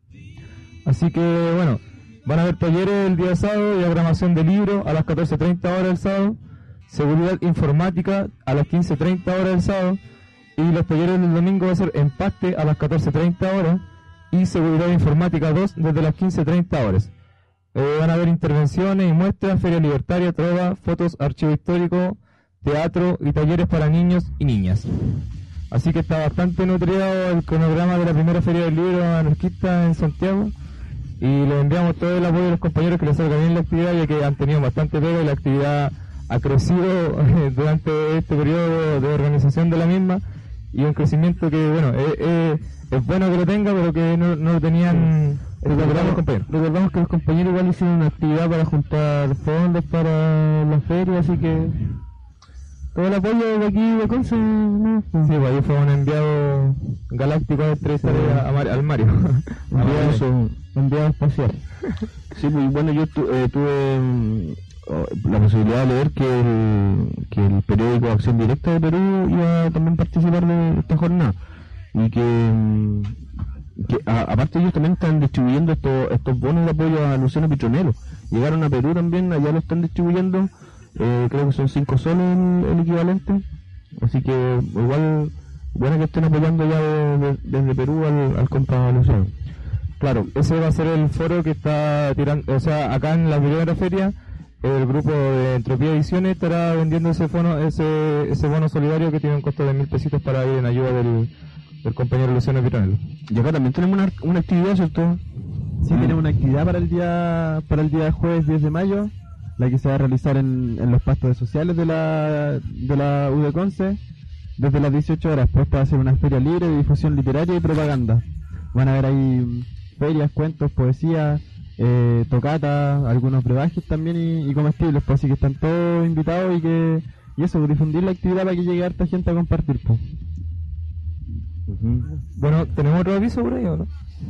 Así que bueno, van a haber talleres el día sábado, diagramación de libro a las catorce treinta horas el sábado, seguridad informática a las quince treinta horas el sábado, y los talleres del domingo va a ser empaste a las catorce treinta horas y seguridad informática dos desde las quince treinta horas. Eh, van a haber intervenciones y muestras, feria libertaria, trova, fotos, archivo histórico, teatro y talleres para niños y niñas. Así que está bastante nutrido el cronograma de la primera feria del libro anarquista en Santiago. y les enviamos todo el apoyo a los compañeros que les salga bien la actividad, ya que han tenido bastante pega y la actividad ha crecido durante este periodo de organización de la misma, y un crecimiento que, bueno, es, es, es bueno que lo tenga, pero que no, no lo tenían los compañeros. Recordamos que los compañeros igual hicieron una actividad para juntar fondos para la feria, así que todo el apoyo de aquí de Conce, ¿no? Sí, pues ahí fue un enviado galáctico a entrevistar sí. a, a Mar, al Mario. Enviado, su, enviado espacial. Sí, pues bueno, yo tu, eh, tuve la posibilidad de leer que el, que el periódico Acción Directa de Perú iba a también participar de esta jornada, y que, que a, aparte ellos también están distribuyendo estos, estos bonos de apoyo a Luciano Pitronelo. Llegaron a Perú también, allá lo están distribuyendo, eh, creo que son cinco soles el, el equivalente, así que igual bueno que estén apoyando ya de, de, desde Perú al, al compa Luciano. Claro, ese va a ser el foro que está tirando, o sea, acá en la primera feria el grupo de Entropía Ediciones estará vendiendo ese bono, ese, ese bono solidario que tiene un costo de mil pesitos para ir en ayuda del, del compañero Luciano Pitronelo. Y acá también tenemos una, una actividad, ¿cierto? Sí, mm. tenemos una actividad para el día para el día jueves diez de mayo, la que se va a realizar en, en los pastos sociales de la de la U de Conce, desde las dieciocho horas. Pues va a ser una feria libre de difusión literaria y propaganda. Van a ver ahí ferias, cuentos, poesía, Eh, tocata, algunos brebajes también y, y comestibles, pues así que están todos invitados y que y eso, difundir la actividad para que llegue harta gente a compartir, pues. Uh-huh. Bueno, ¿tenemos otro aviso por ahí o no?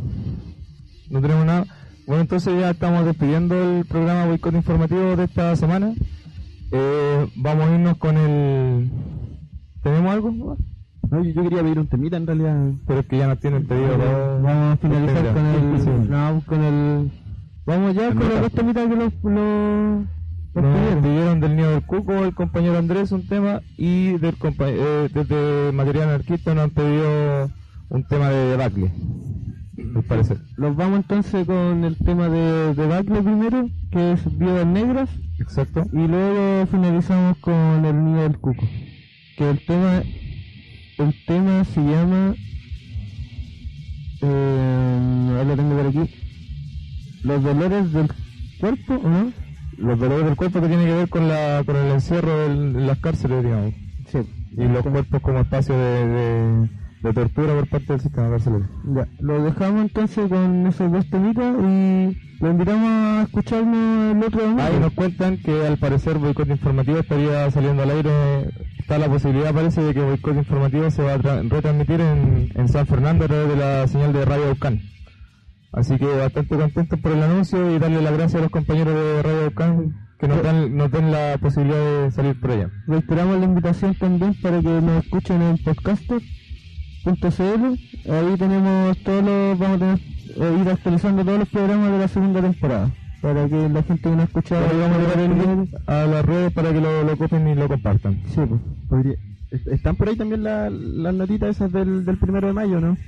No tenemos nada. Bueno, entonces ya estamos despidiendo el programa Boicot Informativo de esta semana. Eh, vamos a irnos con el... ¿Tenemos algo? No, yo, yo quería pedir un temita en realidad, pero es que ya nos tienen pedido. Vamos, vamos a finalizar con el... Sí, no, con el... Vamos ya con los dos temitas que los, los, los nos pidieron del Nido del Cuco, el compañero Andrés un tema, y del compa- eh, desde Material Anarquista nos han pedido un tema de debacle, me parece. Los vamos entonces con el tema de debacle primero, que es Viudas Negras. Exacto. Y luego finalizamos con el Nido del Cuco, que el tema el tema se llama eh, ahí lo tengo por aquí, los dolores del cuerpo, ¿o no? Los dolores del cuerpo que tiene que ver con la con el encierro en las cárceles, digamos. Sí. Y los cuerpos como espacio de, de, de tortura por parte del sistema carcelario. Ya, lo dejamos entonces con esos dos temitas y lo invitamos a escucharnos el otro domingo. Ahí nos cuentan que al parecer Boicot Informativo estaría saliendo al aire. Está la posibilidad, parece, de que Boicot Informativo se va a tra- retransmitir en, en San Fernando a través de la señal de Radio Aucán. Así que bastante contentos por el anuncio y darle las gracias a los compañeros de Radio Aucán que nos dan, nos den la posibilidad de salir por allá. Reiteramos la invitación también para que nos escuchen en podcaster punto c l. Ahí tenemos todos los, vamos a tener, eh, ir actualizando todos los programas de la segunda temporada, para que la gente que no ha escuchado, ahí vamos a llevar el link a las redes para que lo, lo copien y lo compartan. Sí, pues, podría, están por ahí también la, las notitas esas del, del primero de mayo, ¿no?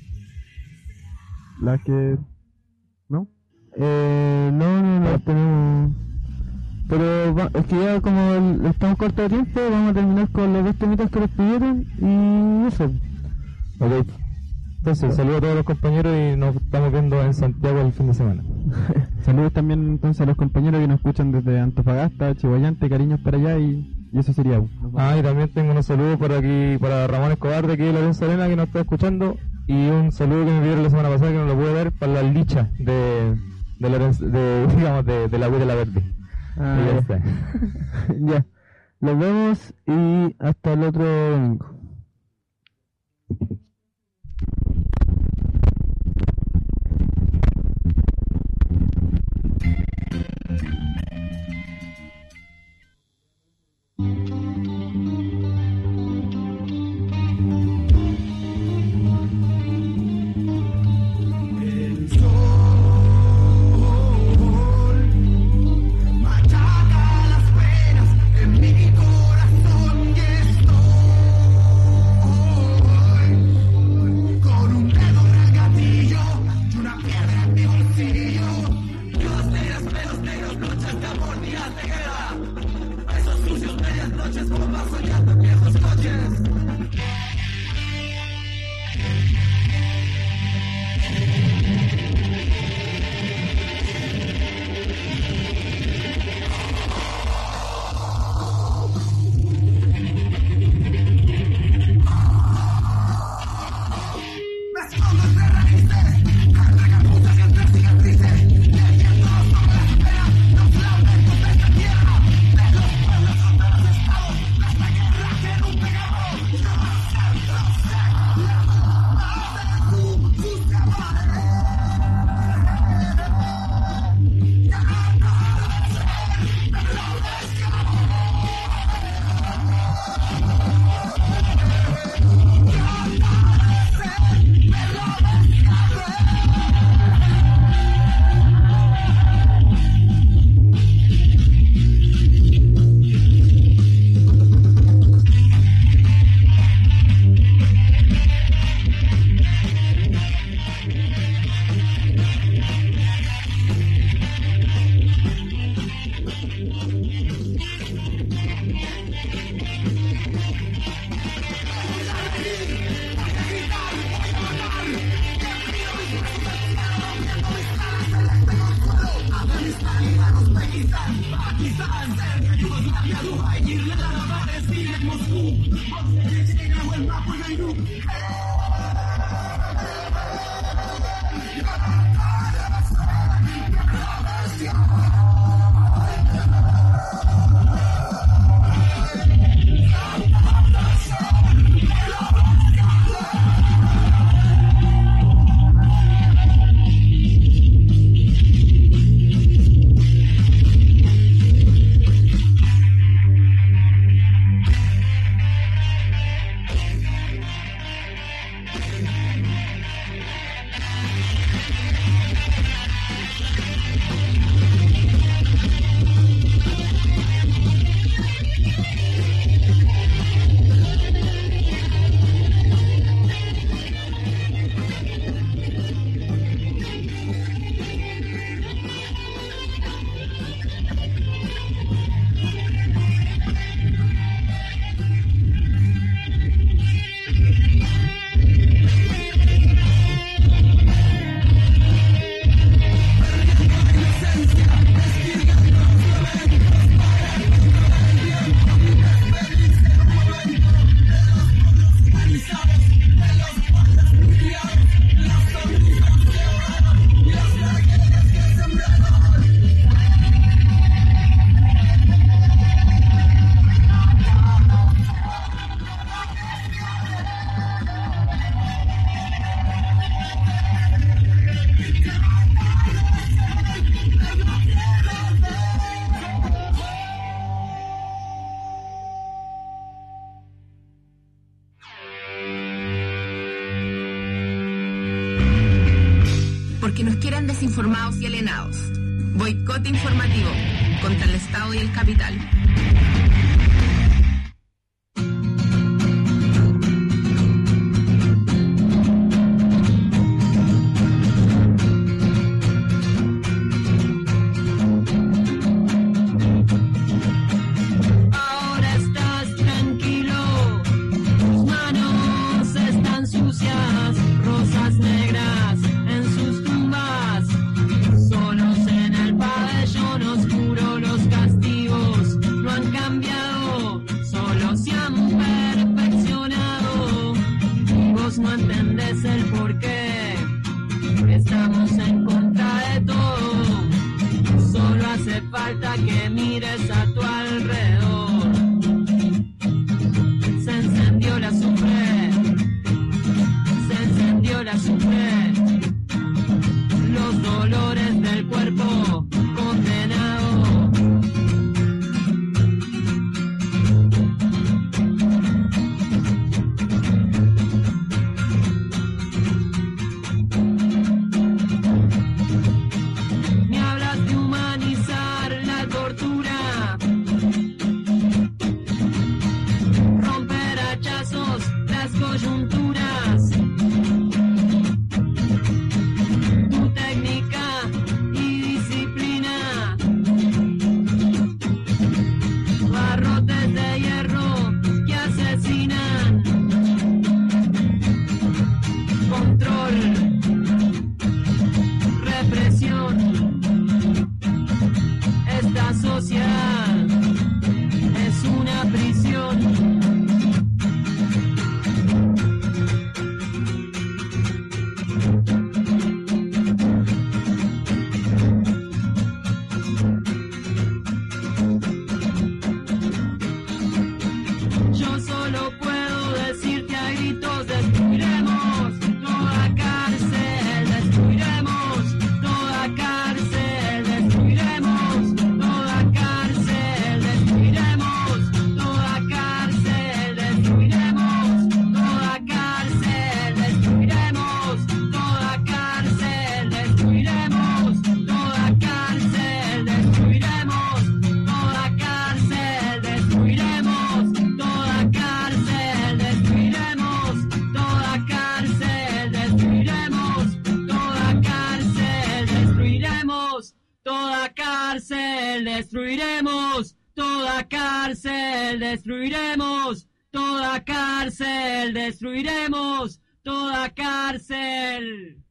Las que... ¿no? Eh, no, no, no, tenemos... Pero va, es que ya como el, estamos cortos de tiempo, vamos a terminar con los dos temitas que nos pidieron y eso. Ok. Entonces, saludos a todos los compañeros y nos estamos viendo en Santiago el fin de semana. Saludos también entonces a los compañeros que nos escuchan desde Antofagasta, Chihuayante, cariños para allá y, y eso sería. Ah, y también tengo unos saludos por aquí para Ramón Escobar de aquí de la Alianza Arena que nos está escuchando, y un saludo que me pidieron la semana pasada que no lo pude ver para la licha de, de, la, de digamos de, de la U de la Verde. Ah, y ya ya. está. Ya, los vemos y hasta el otro domingo. Machaca las penas en mi corazón y estoy Porque nos quieren desinformados y alienados. Boicot informativo contra el Estado y el capital. Ahora estás tranquilo, tus manos están sucias, rosas negras en sus tumbas, solos en el pabellón oscuro los castigos no han cambiado, solo se han perfeccionado, y vos no entendés el porqué, estamos en contra de todo, solo hace falta que mires a tu alrededor, se encendió la azufre, se encendió la azufre, los dolores del cuerpo condenado. Me hablas de humanizar la tortura, romper hachazos las coyunturas, tu técnica y disciplina, barrotes de hierro que asesinan, control, represión, esta sociedad es una prisión. Yo solo puedo decirte a gritos: destruiremos toda cárcel, destruiremos toda cárcel, destruiremos toda cárcel, destruiremos toda cárcel, destruiremos toda cárcel, destruiremos toda cárcel, destruiremos toda cárcel, destruiremos toda cárcel, destruiremos toda cárcel, destruiremos toda cárcel, destruiremos toda cárcel, destruiremos toda cárcel, destruiremos toda cárcel, destruiremos toda cárcel, destruiremos toda cárcel.